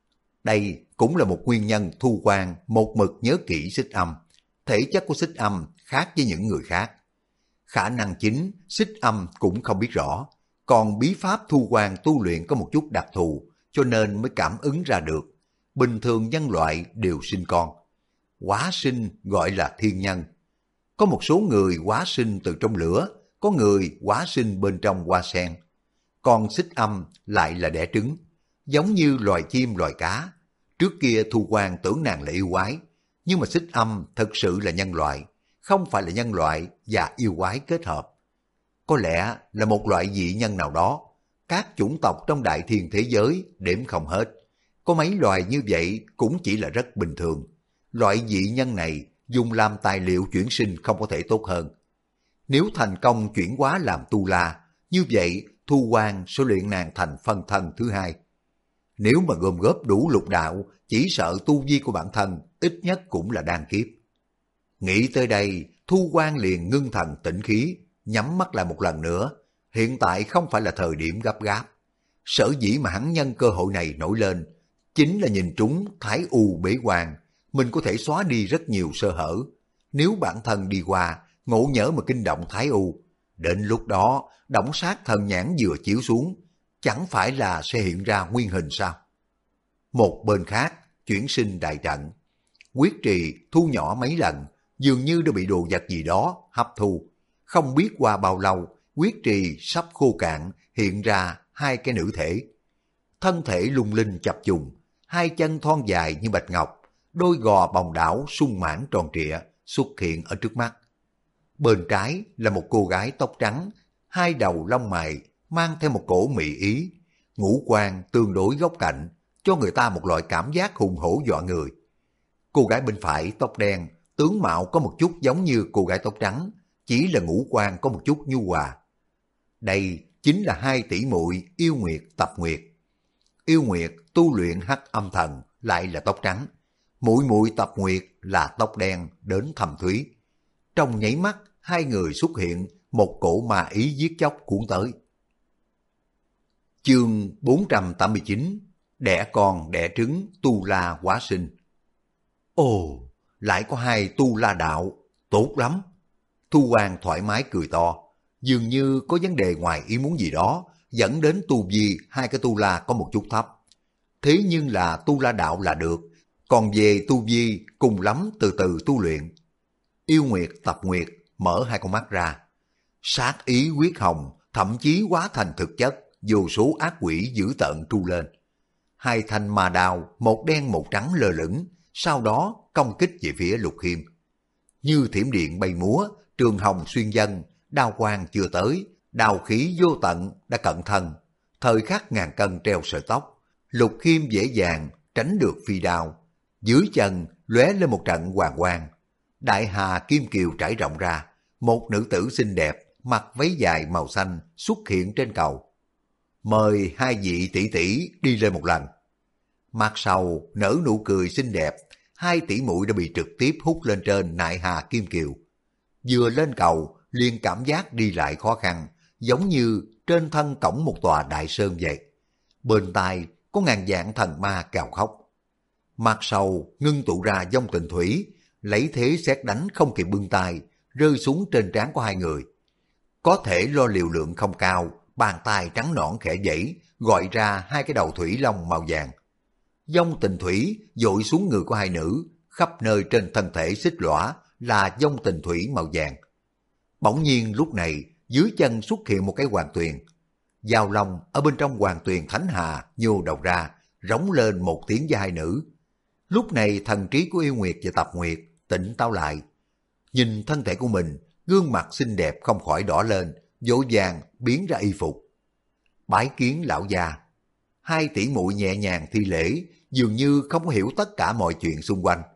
Đây cũng là một nguyên nhân Thu Quan một mực nhớ kỹ Xích Âm. Thể chất của Xích Âm khác với những người khác. Khả năng chính Xích Âm cũng không biết rõ, còn bí pháp Thu Quan tu luyện có một chút đặc thù, cho nên mới cảm ứng ra được. Bình thường nhân loại đều sinh con. Hóa sinh gọi là thiên nhân. Có một số người hóa sinh từ trong lửa, có người hóa sinh bên trong hoa sen. Còn Xích Âm lại là đẻ trứng, giống như loài chim loài cá. Trước kia Thu Quan tưởng nàng là yêu quái, nhưng mà Xích Âm thật sự là nhân loại, không phải là nhân loại và yêu quái kết hợp. Có lẽ là một loại dị nhân nào đó, các chủng tộc trong đại thiên thế giới đếm không hết. Có mấy loài như vậy cũng chỉ là rất bình thường. Loại dị nhân này dùng làm tài liệu chuyển sinh không có thể tốt hơn. Nếu thành công chuyển hóa làm tu la, như vậy Thu Quan sẽ luyện nàng thành phân thân thứ hai. Nếu mà gom góp đủ lục đạo, chỉ sợ tu vi của bản thân ít nhất cũng là đan kiếp. Nghĩ tới đây, Thu Quan liền ngưng thần tĩnh khí, nhắm mắt lại một lần nữa. Hiện tại không phải là thời điểm gấp gáp. Sở dĩ mà hắn nhân cơ hội này nổi lên, chính là nhìn trúng Thái U bế quan, mình có thể xóa đi rất nhiều sơ hở. Nếu bản thân đi qua, ngộ nhỡ mà kinh động Thái U, đến lúc đó đổng sát thần nhãn vừa chiếu xuống, chẳng phải là sẽ hiện ra nguyên hình sao? Một bên khác, chuyển sinh đại trận, quyết trì thu nhỏ mấy lần, dường như đã bị đồ vật gì đó hấp thu. Không biết qua bao lâu, quyết trì sắp khô cạn, hiện ra hai cái nữ thể. Thân thể lung linh chập trùng, hai chân thon dài như bạch ngọc, đôi gò bồng đảo sung mãn tròn trịa xuất hiện ở trước mắt. Bên trái là một cô gái tóc trắng, hai đầu lông mày mang theo một cổ mị ý, ngũ quan tương đối góc cạnh, cho người ta một loại cảm giác hùng hổ dọa người. Cô gái bên phải tóc đen, tướng mạo có một chút giống như cô gái tóc trắng, chỉ là ngũ quan có một chút nhu hòa. Đây chính là hai tỷ muội Yêu Nguyệt Tập Nguyệt. Yêu Nguyệt tu luyện hắc âm thần lại là tóc trắng, muội muội Tập Nguyệt là tóc đen đến thầm thúy. Trong nháy mắt, hai người xuất hiện, một cổ ma ý giết chóc cuốn tới. Chương 489, đẻ con đẻ trứng tu la hóa sinh. Ồ, lại có hai tu la đạo, tốt lắm. Thu Quan thoải mái cười to, dường như có vấn đề ngoài ý muốn gì đó, dẫn đến tu vi hai cái tu la có một chút thấp. thế nhưng là tu la đạo là được, còn về tu vi cùng lắm từ từ tu luyện. Yêu Nguyệt Tập Nguyệt mở hai con mắt ra, sát ý huyết hồng thậm chí hóa thành thực chất, vô số ác quỷ dữ tợn tru lên. Hai thanh ma đao, một đen một trắng lơ lửng, sau đó công kích về phía Lục Khiêm. Như thiểm điện bay múa, trường hồng xuyên dân, đao quang chưa tới, đao khí vô tận đã cận thân. Thời khắc ngàn cân treo sợi tóc, Lục Khiêm dễ dàng tránh được phi đao. Dưới chân lóe lên một trận hoàng quang. Đại hà kim kiều trải rộng ra, một nữ tử xinh đẹp mặc váy dài màu xanh xuất hiện trên cầu. Mời hai vị tỷ tỷ đi lên một lần. Mặt sau nở nụ cười xinh đẹp, hai tỷ muội đã bị trực tiếp hút lên trên nại hà kim kiều. Vừa lên cầu liền cảm giác đi lại khó khăn, giống như trên thân cổng một tòa đại sơn vậy. Bên tai có ngàn vạn thần ma cào khóc. Mặt sau ngưng tụ ra dòng tình thủy, lấy thế sét đánh không kịp bưng tay, rơi xuống trên trán của hai người. Có thể lo liều lượng không cao, bàn tay trắng nõn khẽ dãy, gọi ra hai cái đầu thủy long màu vàng. Dòng tình thủy dội xuống người của hai nữ, khắp nơi trên thân thể xích lõa là dòng tình thủy màu vàng. Bỗng nhiên lúc này, dưới chân xuất hiện một cái hoàng tuyền. Giao long ở bên trong hoàng tuyền thánh hà nhô đầu ra, rống lên một tiếng với hai nữ. Lúc này thần trí của Yêu Nguyệt và Tập Nguyệt tỉnh táo lại. Nhìn thân thể của mình, gương mặt xinh đẹp không khỏi đỏ lên, vội vàng biến ra y phục. Bái kiến lão già. Hai tỷ muội nhẹ nhàng thi lễ, dường như không hiểu tất cả mọi chuyện xung quanh.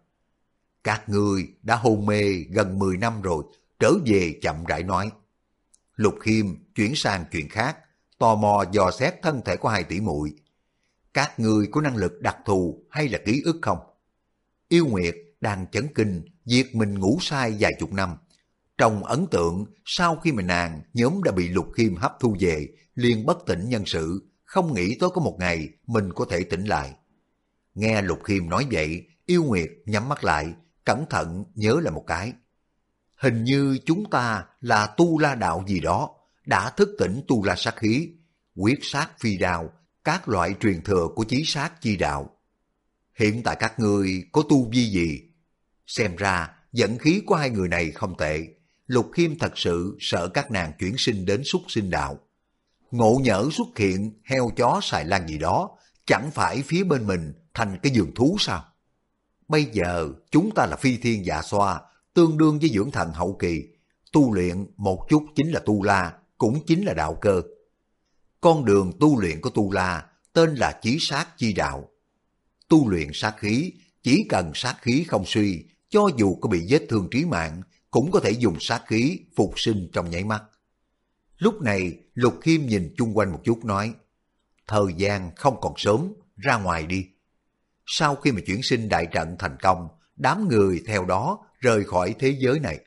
Các ngươi đã hôn mê gần 10 năm rồi, trở về chậm rãi nói. Lục Khiêm chuyển sang chuyện khác, tò mò dò xét thân thể của hai tỷ muội. Các ngươi có năng lực đặc thù hay là ký ức không? Yêu Nguyệt đang chấn kinh việc mình ngủ sai vài chục năm. Trong ấn tượng, sau khi mà nàng nhóm đã bị Lục Khiêm hấp thu về, liền bất tỉnh nhân sự, không nghĩ tới có một ngày mình có thể tỉnh lại. Nghe Lục Khiêm nói vậy, Yêu Nguyệt nhắm mắt lại, cẩn thận nhớ lại một cái. Hình như chúng ta là tu la đạo gì đó, đã thức tỉnh tu la sát khí, quyết sát phi đao, các loại truyền thừa của chí sát chi đạo. Hiện tại các ngươi có tu vi gì? Xem ra dẫn khí của hai người này không tệ. Lục Khiêm thật sự sợ các nàng chuyển sinh đến súc sinh đạo. Ngộ nhỡ xuất hiện heo chó xài lan gì đó, chẳng phải phía bên mình thành cái giường thú sao? Bây giờ chúng ta là phi thiên dạ xoa, tương đương với dưỡng thần hậu kỳ. Tu luyện một chút chính là tu la, cũng chính là đạo cơ. Con đường tu luyện của tu la tên là chí sát chi đạo. Tu luyện sát khí, chỉ cần sát khí không suy, cho dù có bị vết thương trí mạng, cũng có thể dùng sát khí phục sinh trong nháy mắt. Lúc này, Lục Khiêm nhìn chung quanh một chút nói, thời gian không còn sớm, ra ngoài đi. Sau khi mà chuyển sinh đại trận thành công, đám người theo đó rời khỏi thế giới này.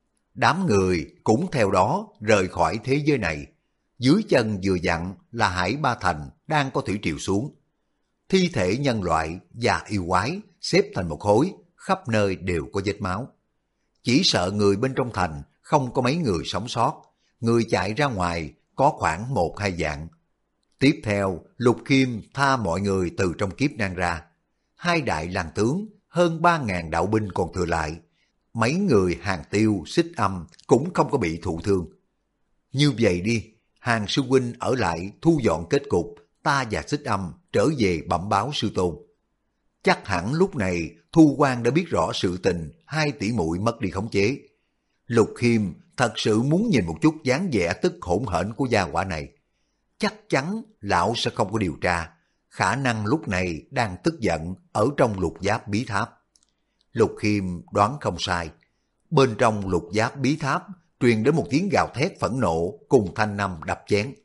Đám người cũng theo đó rời khỏi thế giới này. Dưới chân vừa dặn là Hải Ba Thành đang có thủy triều xuống. Thi thể nhân loại và yêu quái xếp thành một khối, khắp nơi đều có vết máu. Chỉ sợ người bên trong thành không có mấy người sống sót, người chạy ra ngoài có khoảng 1-2 vạn. Tiếp theo, Lục Khiêm tha mọi người từ trong kiếp nan ra. Hai đại lang tướng, hơn 3.000 đạo binh còn thừa lại. Mấy người Hàng Tiêu, Xích Âm cũng không có bị thụ thương. Như vậy đi, Hàng sư huynh ở lại thu dọn kết cục, ta và Xích Âm trở về bẩm báo sư tôn. Chắc hẳn lúc này Thu Quang đã biết rõ sự tình hai tỷ muội mất đi khống chế. Lục Khiêm thật sự muốn nhìn một chút dáng vẻ tức hỗn hển của gia hỏa này. Chắc chắn lão sẽ không có điều tra, khả năng lúc này đang tức giận ở trong lục giáp bí tháp. Lục Khiêm đoán không sai. Bên trong lục giáp bí tháp truyền đến một tiếng gào thét phẫn nộ cùng thanh âm đập chén.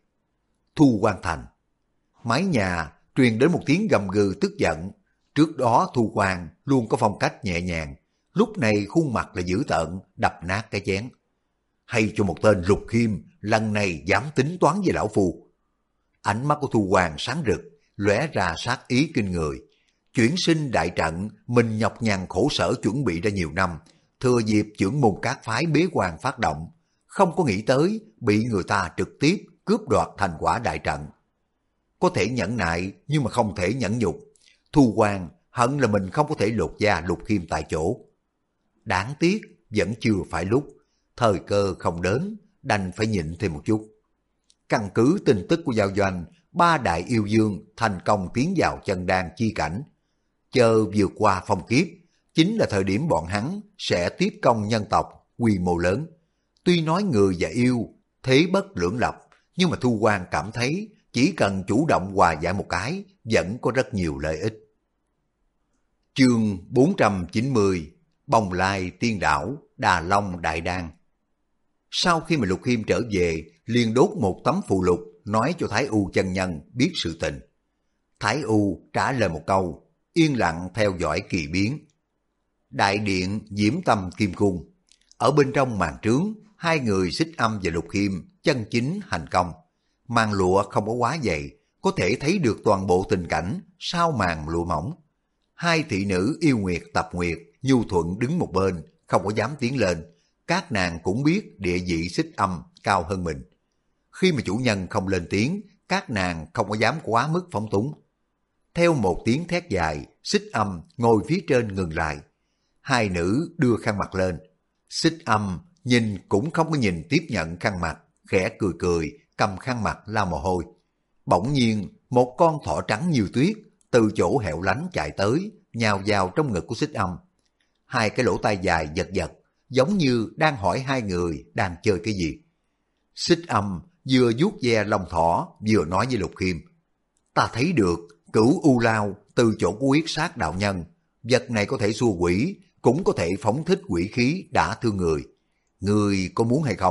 Thu Quan Thành. Mái nhà truyền đến một tiếng gầm gừ tức giận. Trước đó Thu Quan luôn có phong cách nhẹ nhàng, lúc này khuôn mặt là dữ tợn, đập nát cái chén. Hay cho một tên Lục Khiêm lần này dám tính toán với lão phu. Ánh mắt của Thu Quan sáng rực, lóe ra sát ý kinh người. Chuyển sinh đại trận mình nhọc nhằn khổ sở chuẩn bị đã nhiều năm, thừa dịp chưởng môn các phái bế quan phát động, không có nghĩ tới bị người ta trực tiếp cướp đoạt thành quả đại trận. Có thể nhẫn nại nhưng mà không thể nhẫn nhục, Thu Quang hận là mình không có thể lột da Lục Khiêm tại chỗ. Đáng tiếc vẫn chưa phải lúc, thời cơ không đến, đành phải nhịn thêm một chút. Căn cứ tin tức của Giao Doanh, ba đại yêu dương thành công tiến vào chân đan chi cảnh. Chờ vượt qua phong kiếp, chính là thời điểm bọn hắn sẽ tiếp công nhân tộc quy mô lớn. Tuy nói người và yêu thế bất lưỡng lập, nhưng mà Thu Quang cảm thấy chỉ cần chủ động hòa giải một cái vẫn có rất nhiều lợi ích. Chương 490 Bồng Lai Tiên Đảo Đà Long Đại Đan. Sau khi mà Lục Khiêm trở về, liền đốt một tấm phù lục nói cho Thái U chân nhân biết sự tình. Thái U trả lời một câu, yên lặng theo dõi kỳ biến. Đại điện Diễm Tâm Kim Cung. Ở bên trong màn trướng, hai người Xích Âm và Lục Khiêm chân chính hành công. Màn lụa không có quá dày, có thể thấy được toàn bộ tình cảnh sau màn lụa mỏng. Hai thị nữ Yêu Nguyệt Tập Nguyệt, Nhu Thuận đứng một bên, không có dám tiến lên. Các nàng cũng biết địa vị Xích Âm cao hơn mình. Khi mà chủ nhân không lên tiếng, các nàng không có dám quá mức phóng túng. Theo một tiếng thét dài, Xích Âm ngồi phía trên ngừng lại. Hai nữ đưa khăn mặt lên. Xích Âm nhìn cũng không có nhìn tiếp nhận khăn mặt, khẽ cười cười, cầm khăn mặt lau mồ hôi. Bỗng nhiên, một con thỏ trắng như tuyết từ chỗ hẻo lánh chạy tới, nhào vào trong ngực của Xích Âm. Hai cái lỗ tai dài giật giật, giống như đang hỏi hai người đang chơi cái gì. Xích Âm vừa vuốt ve lông thỏ, vừa nói với Lục Khiêm. Ta thấy được Cửu U Lao từ chỗ của huyết sát đạo nhân. Vật này có thể xua quỷ, cũng có thể phóng thích quỷ khí đã thương người. Người có muốn hay không?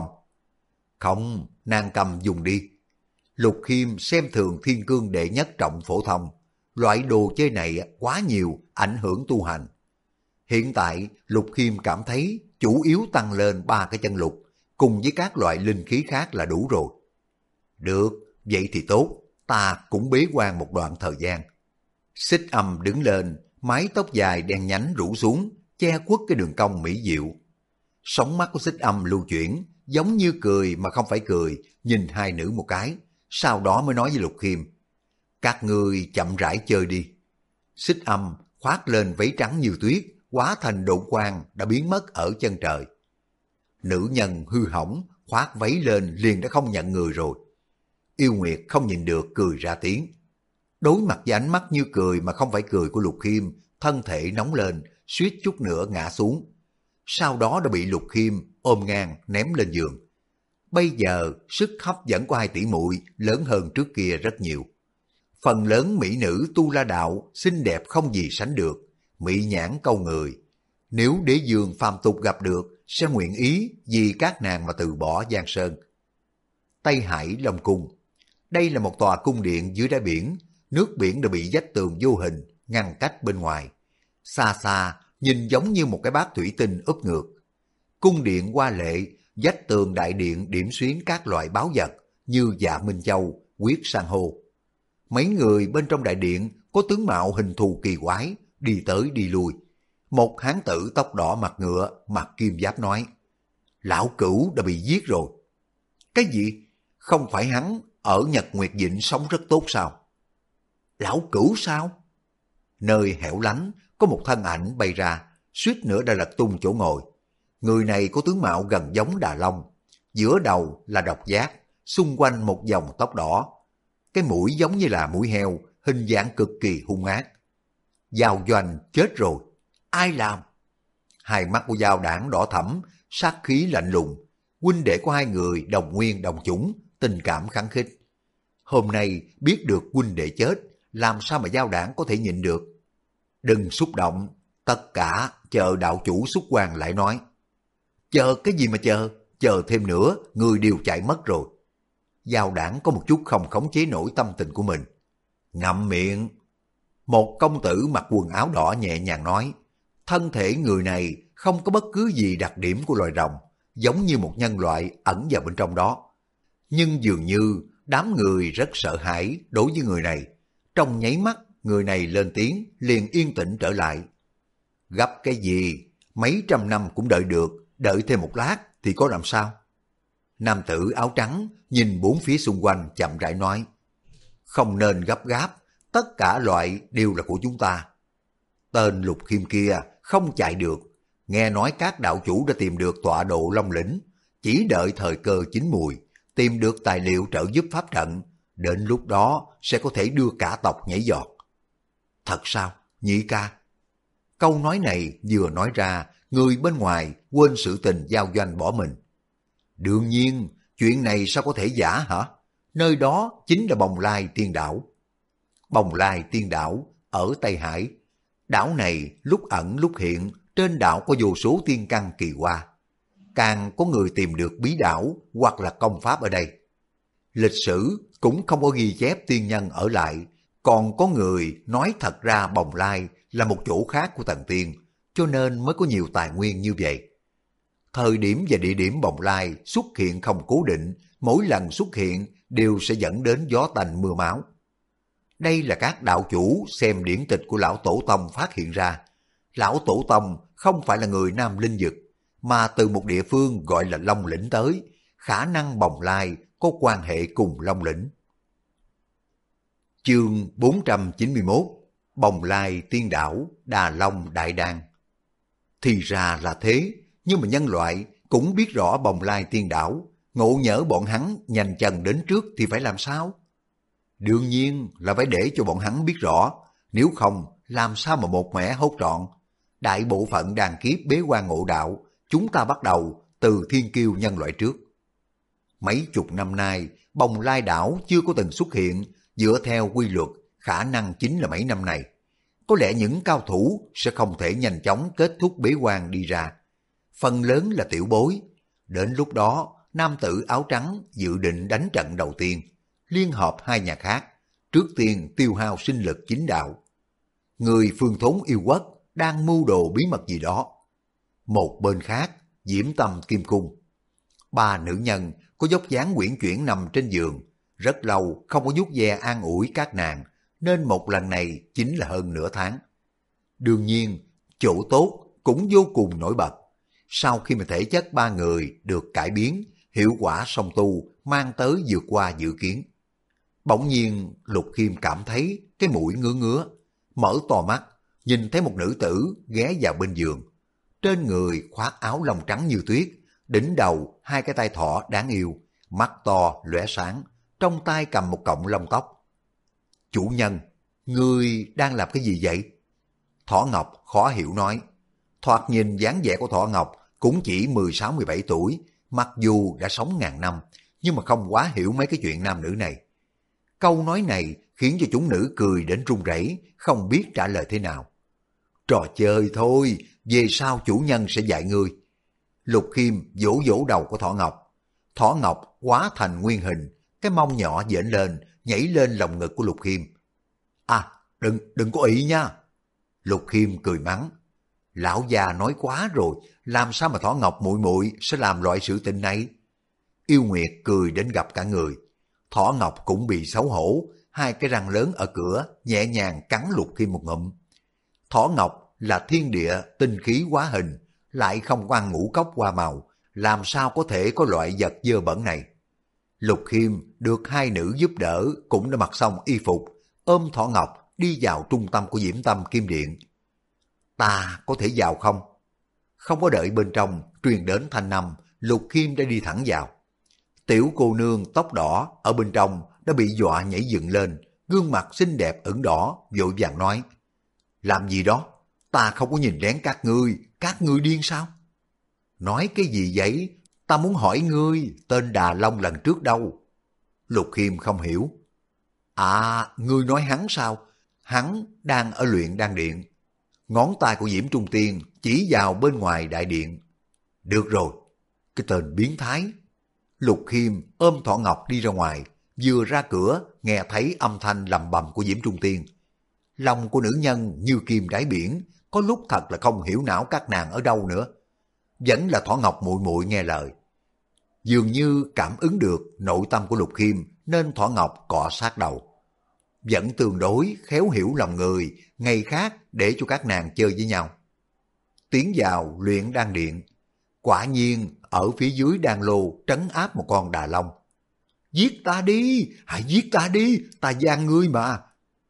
Không, nàng cầm dùng đi. Lục Khiêm xem thường Thiên Cương đệ nhất trọng phổ thông. Loại đồ chơi này quá nhiều, ảnh hưởng tu hành. Hiện tại Lục Khiêm cảm thấy chủ yếu tăng lên 3 cái chân lục, cùng với các loại linh khí khác là đủ rồi. Được, vậy thì tốt, ta cũng bế quan một đoạn thời gian. Xích Âm đứng lên, mái tóc dài đen nhánh rủ xuống, che khuất cái đường cong mỹ diệu. Sóng mắt của Xích Âm lưu chuyển, giống như cười mà không phải cười, nhìn hai nữ một cái, sau đó mới nói với Lục Khiêm. Các ngươi chậm rãi chơi đi. Xích Âm khoác lên váy trắng như tuyết, hóa thành độn quang đã biến mất ở chân trời. Nữ nhân hư hỏng, khoác váy lên liền đã không nhận người rồi. Yêu Nguyệt không nhìn được cười ra tiếng. Đối mặt với ánh mắt như cười mà không phải cười của Lục Khiêm, thân thể nóng lên, suýt chút nữa ngã xuống. Sau đó đã bị Lục Khiêm ôm ngang ném lên giường. Bây giờ sức hấp dẫn của hai tỷ muội lớn hơn trước kia rất nhiều. Phần lớn mỹ nữ Tu La Đạo xinh đẹp không gì sánh được, mỹ nhãn câu người. Nếu đế dương phàm tục gặp được, sẽ nguyện ý vì các nàng mà từ bỏ Giang Sơn. Tây Hải Long Cung. Đây là một tòa cung điện dưới đáy biển, nước biển đã bị vách tường vô hình ngăn cách bên ngoài. Xa xa nhìn giống như một cái bát thủy tinh úp ngược. Cung điện hoa lệ, vách tường đại điện điểm xuyến các loại báu vật như dạ minh châu, huyết san hô. Mấy người bên trong đại điện có tướng mạo hình thù kỳ quái, đi tới đi lui. Một hán tử tóc đỏ mặt ngựa, mặt kim giáp nói, Lão Cửu đã bị giết rồi. Cái gì? Không phải hắn ở Nhật Nguyệt Dĩnh sống rất tốt sao? Lão Cửu sao? Nơi hẻo lánh có một thân ảnh bay ra, suýt nữa đã lật tung chỗ ngồi. Người này có tướng mạo gần giống Đà Long, giữa đầu là độc giác, xung quanh một dòng tóc đỏ. Cái mũi giống như là mũi heo, hình dạng cực kỳ hung ác. Giao Doanh chết rồi. Ai làm? Hai mắt của Giao Đảng đỏ thẫm, sát khí lạnh lùng. Huynh đệ của hai người đồng nguyên đồng chủng, tình cảm khăng khít. Hôm nay biết được huynh đệ chết, làm sao mà Giao Đảng có thể nhịn được? Đừng xúc động, tất cả chờ đạo chủ xuất quan lại nói. Chờ cái gì mà chờ? Chờ thêm nữa, người đều chạy mất rồi. Giao Đảng có một chút không khống chế nổi tâm tình của mình. Ngậm miệng. Một công tử mặc quần áo đỏ nhẹ nhàng nói, thân thể người này không có bất cứ gì đặc điểm của loài rồng, giống như một nhân loại ẩn vào bên trong đó. Nhưng dường như đám người rất sợ hãi đối với người này. Trong nháy mắt, người này lên tiếng liền yên tĩnh trở lại. Gấp cái gì? Mấy trăm năm cũng đợi được, đợi thêm một lát thì có làm sao? Nam tử áo trắng nhìn bốn phía xung quanh chậm rãi nói, không nên gấp gáp, tất cả loại đều là của chúng ta. Tên Lục Khiêm kia không chạy được, nghe nói các đạo chủ đã tìm được tọa độ Long Lĩnh, chỉ đợi thời cơ chín mùi, tìm được tài liệu trợ giúp pháp trận, đến lúc đó sẽ có thể đưa cả tộc nhảy giọt. Thật sao, nhị ca? Câu nói này vừa nói ra, người bên ngoài quên sự tình giao doanh bỏ mình. Đương nhiên, chuyện này sao có thể giả hả? Nơi đó chính là Bồng Lai Tiên Đảo. Bồng Lai Tiên Đảo ở Tây Hải. Đảo này lúc ẩn lúc hiện, trên đảo có vô số tiên căn kỳ hoa. Càng có người tìm được bí đảo hoặc là công pháp ở đây. Lịch sử cũng không có ghi chép tiên nhân ở lại, còn có người nói thật ra Bồng Lai là một chỗ khác của thần tiên, cho nên mới có nhiều tài nguyên như vậy. Thời điểm và địa điểm Bồng Lai xuất hiện không cố định, mỗi lần xuất hiện đều sẽ dẫn đến gió tanh mưa máu. Đây là các đạo chủ xem điển tịch của Lão Tổ Tông phát hiện ra. Lão Tổ Tông không phải là người Nam Linh Dực, mà từ một địa phương gọi là Long Lĩnh tới, khả năng Bồng Lai có quan hệ cùng Long Lĩnh. Chương 491 Bồng Lai Tiên Đảo Đà Long Đại Đan. Thì ra là thế, nhưng mà nhân loại cũng biết rõ Bồng Lai Tiên Đảo, ngộ nhỡ bọn hắn nhanh chân đến trước thì phải làm sao? Đương nhiên là phải để cho bọn hắn biết rõ, nếu không làm sao mà một mẻ hốt trọn. Đại bộ phận đàn kiếp bế quan ngộ đạo, chúng ta bắt đầu từ thiên kiêu nhân loại trước. Mấy chục năm nay, Bồng Lai đảo chưa có từng xuất hiện, dựa theo quy luật, khả năng chính là mấy năm này. Có lẽ những cao thủ sẽ không thể nhanh chóng kết thúc bế quan đi ra. Phần lớn là tiểu bối. Đến lúc đó, nam tử áo trắng dự định đánh trận đầu tiên, liên hợp hai nhà khác, trước tiên tiêu hao sinh lực chính đạo. Người phương thốn yêu quốc đang mưu đồ bí mật gì đó. Một bên khác, Diễm Tâm Kim Cung. Ba nữ nhân có dốc dáng uyển chuyển nằm trên giường, rất lâu không có vuốt ve an ủi các nàng, nên một lần này chính là hơn nửa tháng. Đương nhiên, chỗ tốt cũng vô cùng nổi bật. Sau khi mà thể chất ba người được cải biến, hiệu quả song tu mang tới vượt qua dự kiến. Bỗng nhiên Lục Khiêm cảm thấy cái mũi ngứa ngứa, mở to mắt, nhìn thấy một nữ tử ghé vào bên giường. Trên người khoác áo lông trắng như tuyết, đỉnh đầu hai cái tai thỏ đáng yêu, mắt to lóe sáng, trong tay cầm một cọng lông tóc. Chủ nhân, ngươi đang làm cái gì vậy? Thỏ Ngọc khó hiểu nói. Thoạt nhìn dáng vẻ của Thỏ Ngọc cũng chỉ 16-17 tuổi, mặc dù đã sống ngàn năm, nhưng mà không quá hiểu mấy cái chuyện nam nữ này. Câu nói này khiến cho chúng nữ cười đến run rẩy, không biết trả lời thế nào. Trò chơi thôi, về sau chủ nhân sẽ dạy ngươi. Lục Khiêm vỗ vỗ đầu của Thỏ Ngọc. Thỏ Ngọc hóa thành nguyên hình, cái mông nhỏ dễn lên, nhảy lên lồng ngực của Lục Khiêm. À, đừng có ý nha. Lục Khiêm cười mắng. Lão già nói quá rồi, làm sao mà Thỏ Ngọc muội muội sẽ làm loại sự tình này? Yêu Nguyệt cười đến gặp cả người. Thỏ Ngọc cũng bị xấu hổ, hai cái răng lớn ở cửa nhẹ nhàng cắn Lục Khiêm một ngụm. Thỏ Ngọc là thiên địa tinh khí hóa hình, lại không có ăn ngũ cốc hoa màu, làm sao có thể có loại vật dơ bẩn này? Lục Khiêm được hai nữ giúp đỡ cũng đã mặc xong y phục, ôm Thỏ Ngọc đi vào trung tâm của Diễm Tâm Kim Điện. Ta có thể vào không? Không có đợi bên trong truyền đến thanh âm, Lục Khiêm đã đi thẳng vào. Tiểu cô nương tóc đỏ ở bên trong đã bị dọa nhảy dựng lên, gương mặt xinh đẹp ửng đỏ, vội vàng nói. Làm gì đó? Ta không có nhìn lén các ngươi điên sao? Nói cái gì vậy? Ta muốn hỏi ngươi, tên Đà Long lần trước đâu? Lục Khiêm không hiểu. À, ngươi nói hắn sao? Hắn đang ở luyện đan điện. Ngón tay của Diễm Trung Tiên chỉ vào bên ngoài đại điện. Được rồi, cái tên biến thái. Lục Khiêm ôm Thỏ Ngọc đi ra ngoài, vừa ra cửa nghe thấy âm thanh lầm bầm của Diễm Trung Tiên. Lòng của nữ nhân như kim đáy biển, có lúc thật là không hiểu não các nàng ở đâu nữa. Vẫn là Thỏ Ngọc muội muội nghe lời. Dường như cảm ứng được nội tâm của Lục Khiêm nên Thỏ Ngọc cọ sát đầu. Vẫn tương đối khéo hiểu lòng người, ngày khác để cho các nàng chơi với nhau. Tiến vào luyện đan điện, quả nhiên ở phía dưới đan lô trấn áp một con Đà Long. Giết ta đi, hãy giết ta đi, ta gian ngươi mà.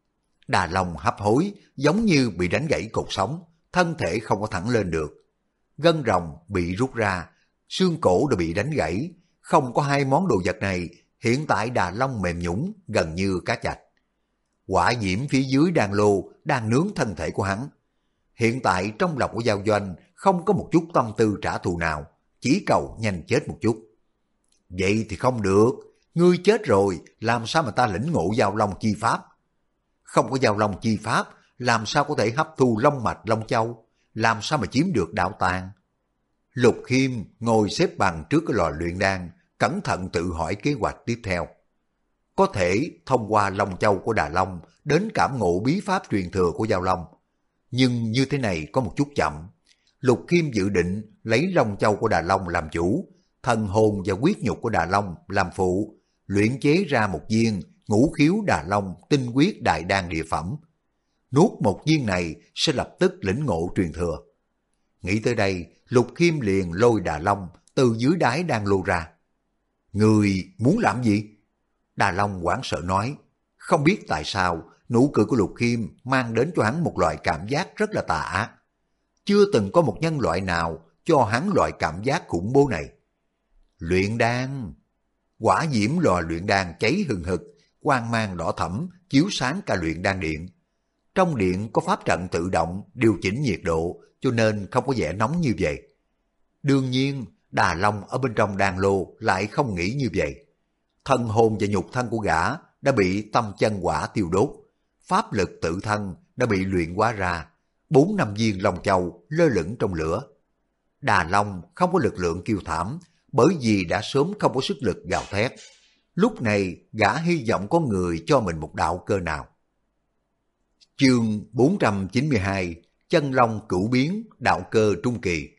Đà Long hấp hối giống như bị đánh gãy cột sống, thân thể không có thẳng lên được. Gân rồng bị rút ra, xương cổ đã bị đánh gãy, không có hai món đồ vật này, hiện tại Đà Long mềm nhũn gần như cá chạch. Hỏa diễm phía dưới đan lô đang nướng thân thể của hắn. Hiện tại trong lòng của Giao Doanh không có một chút tâm tư trả thù nào, chỉ cầu nhanh chết một chút. Vậy thì không được, ngươi chết rồi, làm sao mà ta lĩnh ngộ Giao Long chi pháp? Không có Giao Long chi pháp, làm sao có thể hấp thu long mạch Long Châu, làm sao mà chiếm được đạo tàng? Lục Khiêm ngồi xếp bằng trước cái lò luyện đan, cẩn thận tự hỏi kế hoạch tiếp theo. Có thể thông qua Long Châu của Đà Long đến cảm ngộ bí pháp truyền thừa của Giao Long. Nhưng như thế này có một chút chậm. Lục Khiêm dự định lấy Long Châu của Đà Long làm chủ, thần hồn và huyết nhục của Đà Long làm phụ, luyện chế ra một viên ngũ khiếu Đà Long tinh huyết đại đan địa phẩm. Nuốt một viên này sẽ lập tức lĩnh ngộ truyền thừa. Nghĩ tới đây, Lục Khiêm liền lôi Đà Long từ dưới đáy đan lô ra. Người muốn làm gì? Đà Long hoảng sợ nói. Không biết tại sao nụ cười của Lục Khiêm mang đến cho hắn một loại cảm giác rất là tà ác. Chưa từng có một nhân loại nào cho hắn loại cảm giác khủng bố này. Luyện đan. Hỏa diễm lò luyện đan cháy hừng hực, quang mang đỏ thẫm chiếu sáng cả luyện đan điện. Trong điện có pháp trận tự động điều chỉnh nhiệt độ, cho nên không có vẻ nóng như vậy. Đương nhiên, Đà Long ở bên trong đan lô lại không nghĩ như vậy. Thân hồn và nhục thân của gã đã bị tâm chân hỏa tiêu đốt, pháp lực tự thân đã bị luyện hóa ra, 4-5 viên Long Châu lơ lửng trong lửa. Đà Long không có lực lượng kêu thảm, bởi vì đã sớm không có sức lực gào thét. Lúc này gã hy vọng có người cho mình một đạo cơ nào. Chương 492, Chân Long cửu biến, đạo cơ trung kỳ.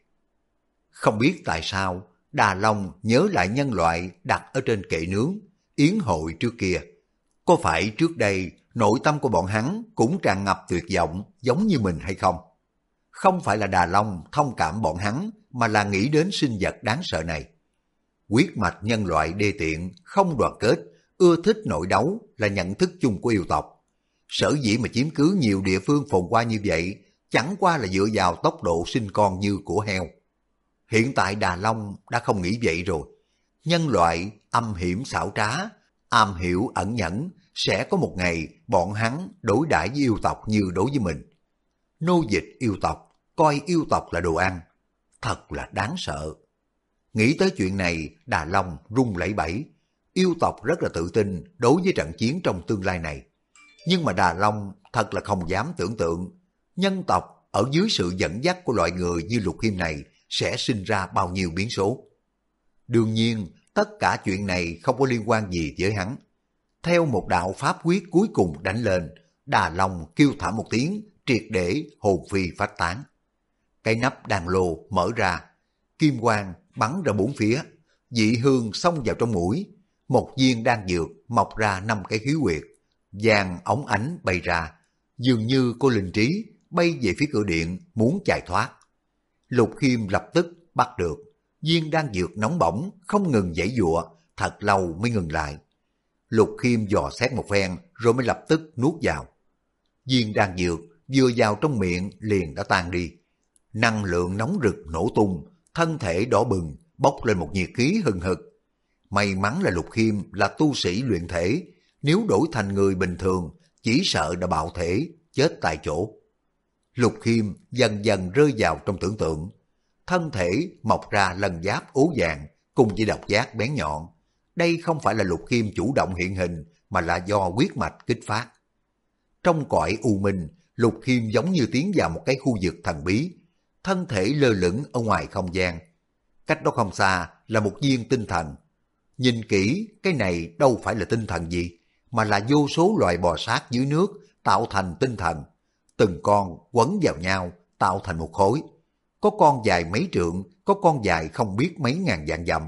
Không biết tại sao, Đà Long nhớ lại nhân loại đặt ở trên kệ nướng, yến hội trước kia. Có phải trước đây nội tâm của bọn hắn cũng tràn ngập tuyệt vọng giống như mình hay không? Không phải là Đà Long thông cảm bọn hắn, mà là nghĩ đến sinh vật đáng sợ này. Huyết mạch nhân loại đê tiện, không đoàn kết, ưa thích nội đấu là nhận thức chung của yêu tộc. Sở dĩ mà chiếm cứ nhiều địa phương phồn hoa như vậy, chẳng qua là dựa vào tốc độ sinh con như của heo. Hiện tại Đà Long đã không nghĩ vậy rồi. Nhân loại âm hiểm xảo trá, am hiểu ẩn nhẫn, sẽ có một ngày bọn hắn đối đãi với yêu tộc như đối với mình. Nô dịch yêu tộc, coi yêu tộc là đồ ăn. Thật là đáng sợ. Nghĩ tới chuyện này, Đà Long run lẩy bẩy. Yêu tộc rất là tự tin đối với trận chiến trong tương lai này. Nhưng mà Đà Long thật là không dám tưởng tượng, nhân tộc ở dưới sự dẫn dắt của loại người như Lục Khiêm này sẽ sinh ra bao nhiêu biến số. Đương nhiên, tất cả chuyện này không có liên quan gì với hắn. Theo một đạo pháp quyết cuối cùng đánh lên, Đà Long kêu thảm một tiếng, triệt để hồn phi phách tán. Cái nắp đan lô mở ra, kim quang bắn ra bốn phía, dị hương xông vào trong mũi. Một viên đan dược mọc ra 5 cái khiếu huyệt, vàng óng ánh bay ra, dường như cô linh trí bay về phía cửa điện muốn chạy thoát. Lục Khiêm lập tức bắt được, viên đan dược nóng bỏng không ngừng giãy giụa, thật lâu mới ngừng lại. Lục Khiêm dò xét một phen rồi mới lập tức nuốt vào. Viên đan dược vừa vào trong miệng liền đã tan đi. Năng lượng nóng rực nổ tung, thân thể đỏ bừng, bốc lên một nhiệt khí hừng hực. May mắn là Lục Khiêm là tu sĩ luyện thể, nếu đổi thành người bình thường, chỉ sợ đã bạo thể, chết tại chỗ. Lục Khiêm dần dần rơi vào trong tưởng tượng. Thân thể mọc ra lân giáp ố vàng cùng với độc giác bén nhọn. Đây không phải là Lục Khiêm chủ động hiện hình, mà là do huyết mạch kích phát. Trong cõi u minh, Lục Khiêm giống như tiến vào một cái khu vực thần bí. Thân thể lơ lửng ở ngoài không gian. Cách đó không xa là một viên tinh thần. Nhìn kỹ, cái này đâu phải là tinh thần gì, mà là vô số loài bò sát dưới nước tạo thành tinh thần. Từng con quấn vào nhau tạo thành một khối. Có con dài mấy trượng, có con dài không biết mấy ngàn vạn dặm.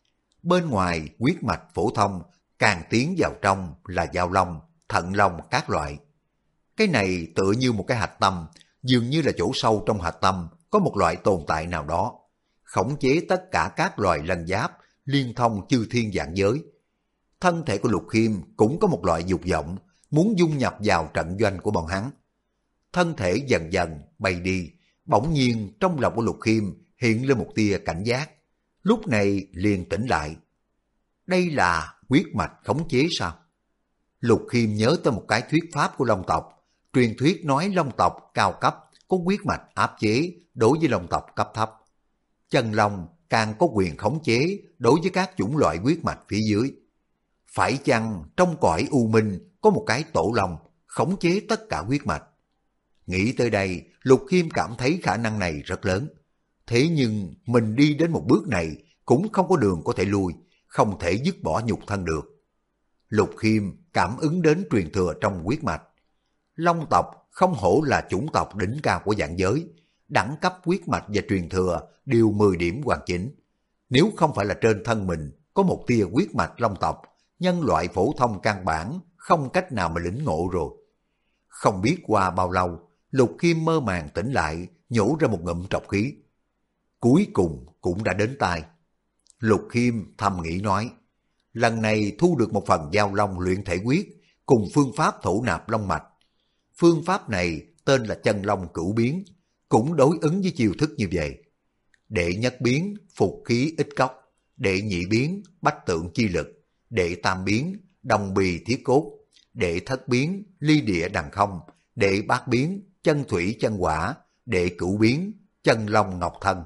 Bên ngoài huyết mạch phổ thông, càng tiến vào trong là giao long, thận long các loại. Cái này tựa như một cái hạch tâm, dường như là chỗ sâu trong hạch tâm có một loại tồn tại nào đó, khống chế tất cả các loài lân giáp, liên thông chư thiên vạn giới. Thân thể của Lục Khiêm cũng có một loại dục vọng, muốn dung nhập vào trận doanh của bọn hắn. Thân thể dần dần bay đi, bỗng nhiên trong lòng của Lục Khiêm hiện lên một tia cảnh giác. Lúc này liền tỉnh lại. Đây là huyết mạch khống chế sao? Lục Khiêm nhớ tới một cái thuyết pháp của Long tộc. Truyền thuyết nói Long tộc cao cấp có huyết mạch áp chế đối với Long tộc cấp thấp. Chân Long càng có quyền khống chế đối với các chủng loại huyết mạch phía dưới. Phải chăng trong cõi u minh có một cái tổ long khống chế tất cả huyết mạch? Nghĩ tới đây, Lục Khiêm cảm thấy khả năng này rất lớn. Thế nhưng mình đi đến một bước này cũng không có đường có thể lui, không thể dứt bỏ nhục thân được. Lục Khiêm cảm ứng đến truyền thừa trong huyết mạch. Long tộc không hổ là chủng tộc đỉnh cao của vạn giới, đẳng cấp huyết mạch và truyền thừa đều 10 điểm hoàn chỉnh. Nếu không phải là trên thân mình có một tia huyết mạch long tộc, nhân loại phổ thông căn bản không cách nào mà lĩnh ngộ rồi. Không biết qua bao lâu, Lục Khiêm mơ màng tỉnh lại, nhổ ra một ngụm trọc khí. Cuối cùng cũng đã đến tai. Lục Khiêm thầm nghĩ nói, lần này thu được một phần giao long luyện thể quyết cùng phương pháp thổ nạp long mạch. Phương pháp này tên là chân long cửu biến, cũng đối ứng với chiêu thức như vậy. Đệ nhất biến phục khí ích cốc, đệ nhị biến bách tượng chi lực, đệ tam biến đồng bì thiết cốt, đệ thất biến ly địa đằng không, đệ bát biến chân thủy chân hỏa, đệ cửu biến chân long ngọc thân.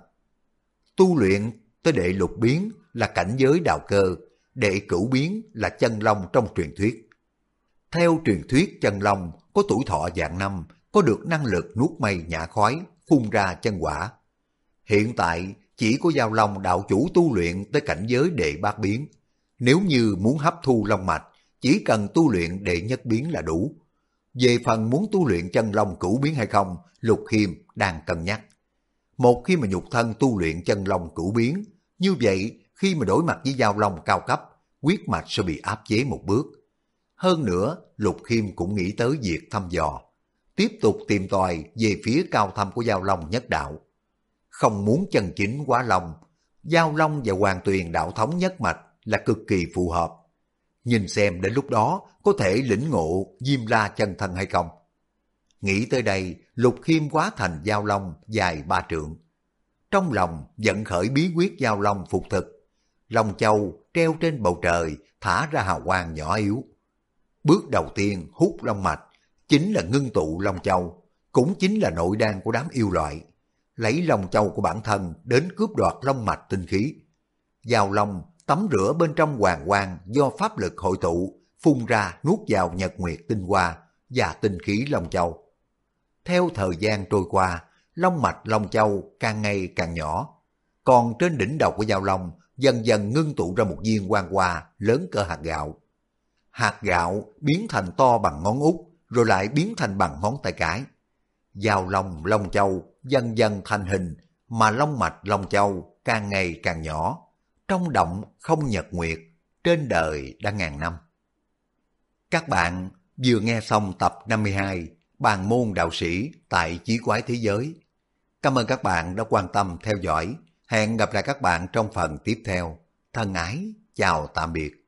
Tu luyện tới đệ lục biến là cảnh giới đạo cơ, đệ cửu biến là chân long trong truyền thuyết. Theo truyền thuyết, chân long có tuổi thọ vạn năm, có được năng lực nuốt mây nhả khói, phun ra chân hỏa. Hiện tại chỉ có Giao Long đạo chủ tu luyện tới cảnh giới đệ bát biến. Nếu như muốn hấp thu long mạch, chỉ cần tu luyện đệ nhất biến là đủ. Về phần muốn tu luyện chân long cửu biến hay không, Lục Khiêm đang cân nhắc. Một khi mà nhục thân tu luyện chân long cửu biến, như vậy khi mà đối mặt với Giao Long cao cấp, huyết mạch sẽ bị áp chế một bước. Hơn nữa, Lục Khiêm cũng nghĩ tới việc thăm dò, tiếp tục tìm tòi về phía cao thâm của Giao Long nhất đạo. Không muốn chân chính quá long, Giao Long và Hoàng Tuyền đạo thống nhất mạch là cực kỳ phù hợp. Nhìn xem đến lúc đó có thể lĩnh ngộ Diêm La chân thân hay không. Nghĩ tới đây, Lục Khiêm hóa thành Giao Long dài 3 trượng. Trong lòng vận khởi bí quyết Giao Long phục thực. Long châu treo trên bầu trời thả ra hào quang nhỏ yếu. Bước đầu tiên hút long mạch chính là ngưng tụ long châu, cũng chính là nội đan của đám yêu loại. Lấy long châu của bản thân đến cướp đoạt long mạch tinh khí. Giao Long tắm rửa bên trong hoàng quang do pháp lực hội tụ, phun ra nuốt vào nhật nguyệt tinh hoa và tinh khí long châu. Theo thời gian trôi qua, long mạch long châu càng ngày càng nhỏ. Còn trên đỉnh đầu của Giao Long dần dần ngưng tụ ra một viên quang hoa lớn cỡ hạt gạo. Hạt gạo biến thành to bằng ngón út, rồi lại biến thành bằng ngón tay cái. Giao Long long châu dần dần thành hình, mà long mạch long châu càng ngày càng nhỏ. Trong động không nhật nguyệt, trên đời đã ngàn năm. Các bạn vừa nghe xong tập 52 Bàn môn đạo sĩ tại Chí Quái Thế Giới. Cảm ơn các bạn đã quan tâm theo dõi. Hẹn gặp lại các bạn trong phần tiếp theo. Thân ái, chào tạm biệt.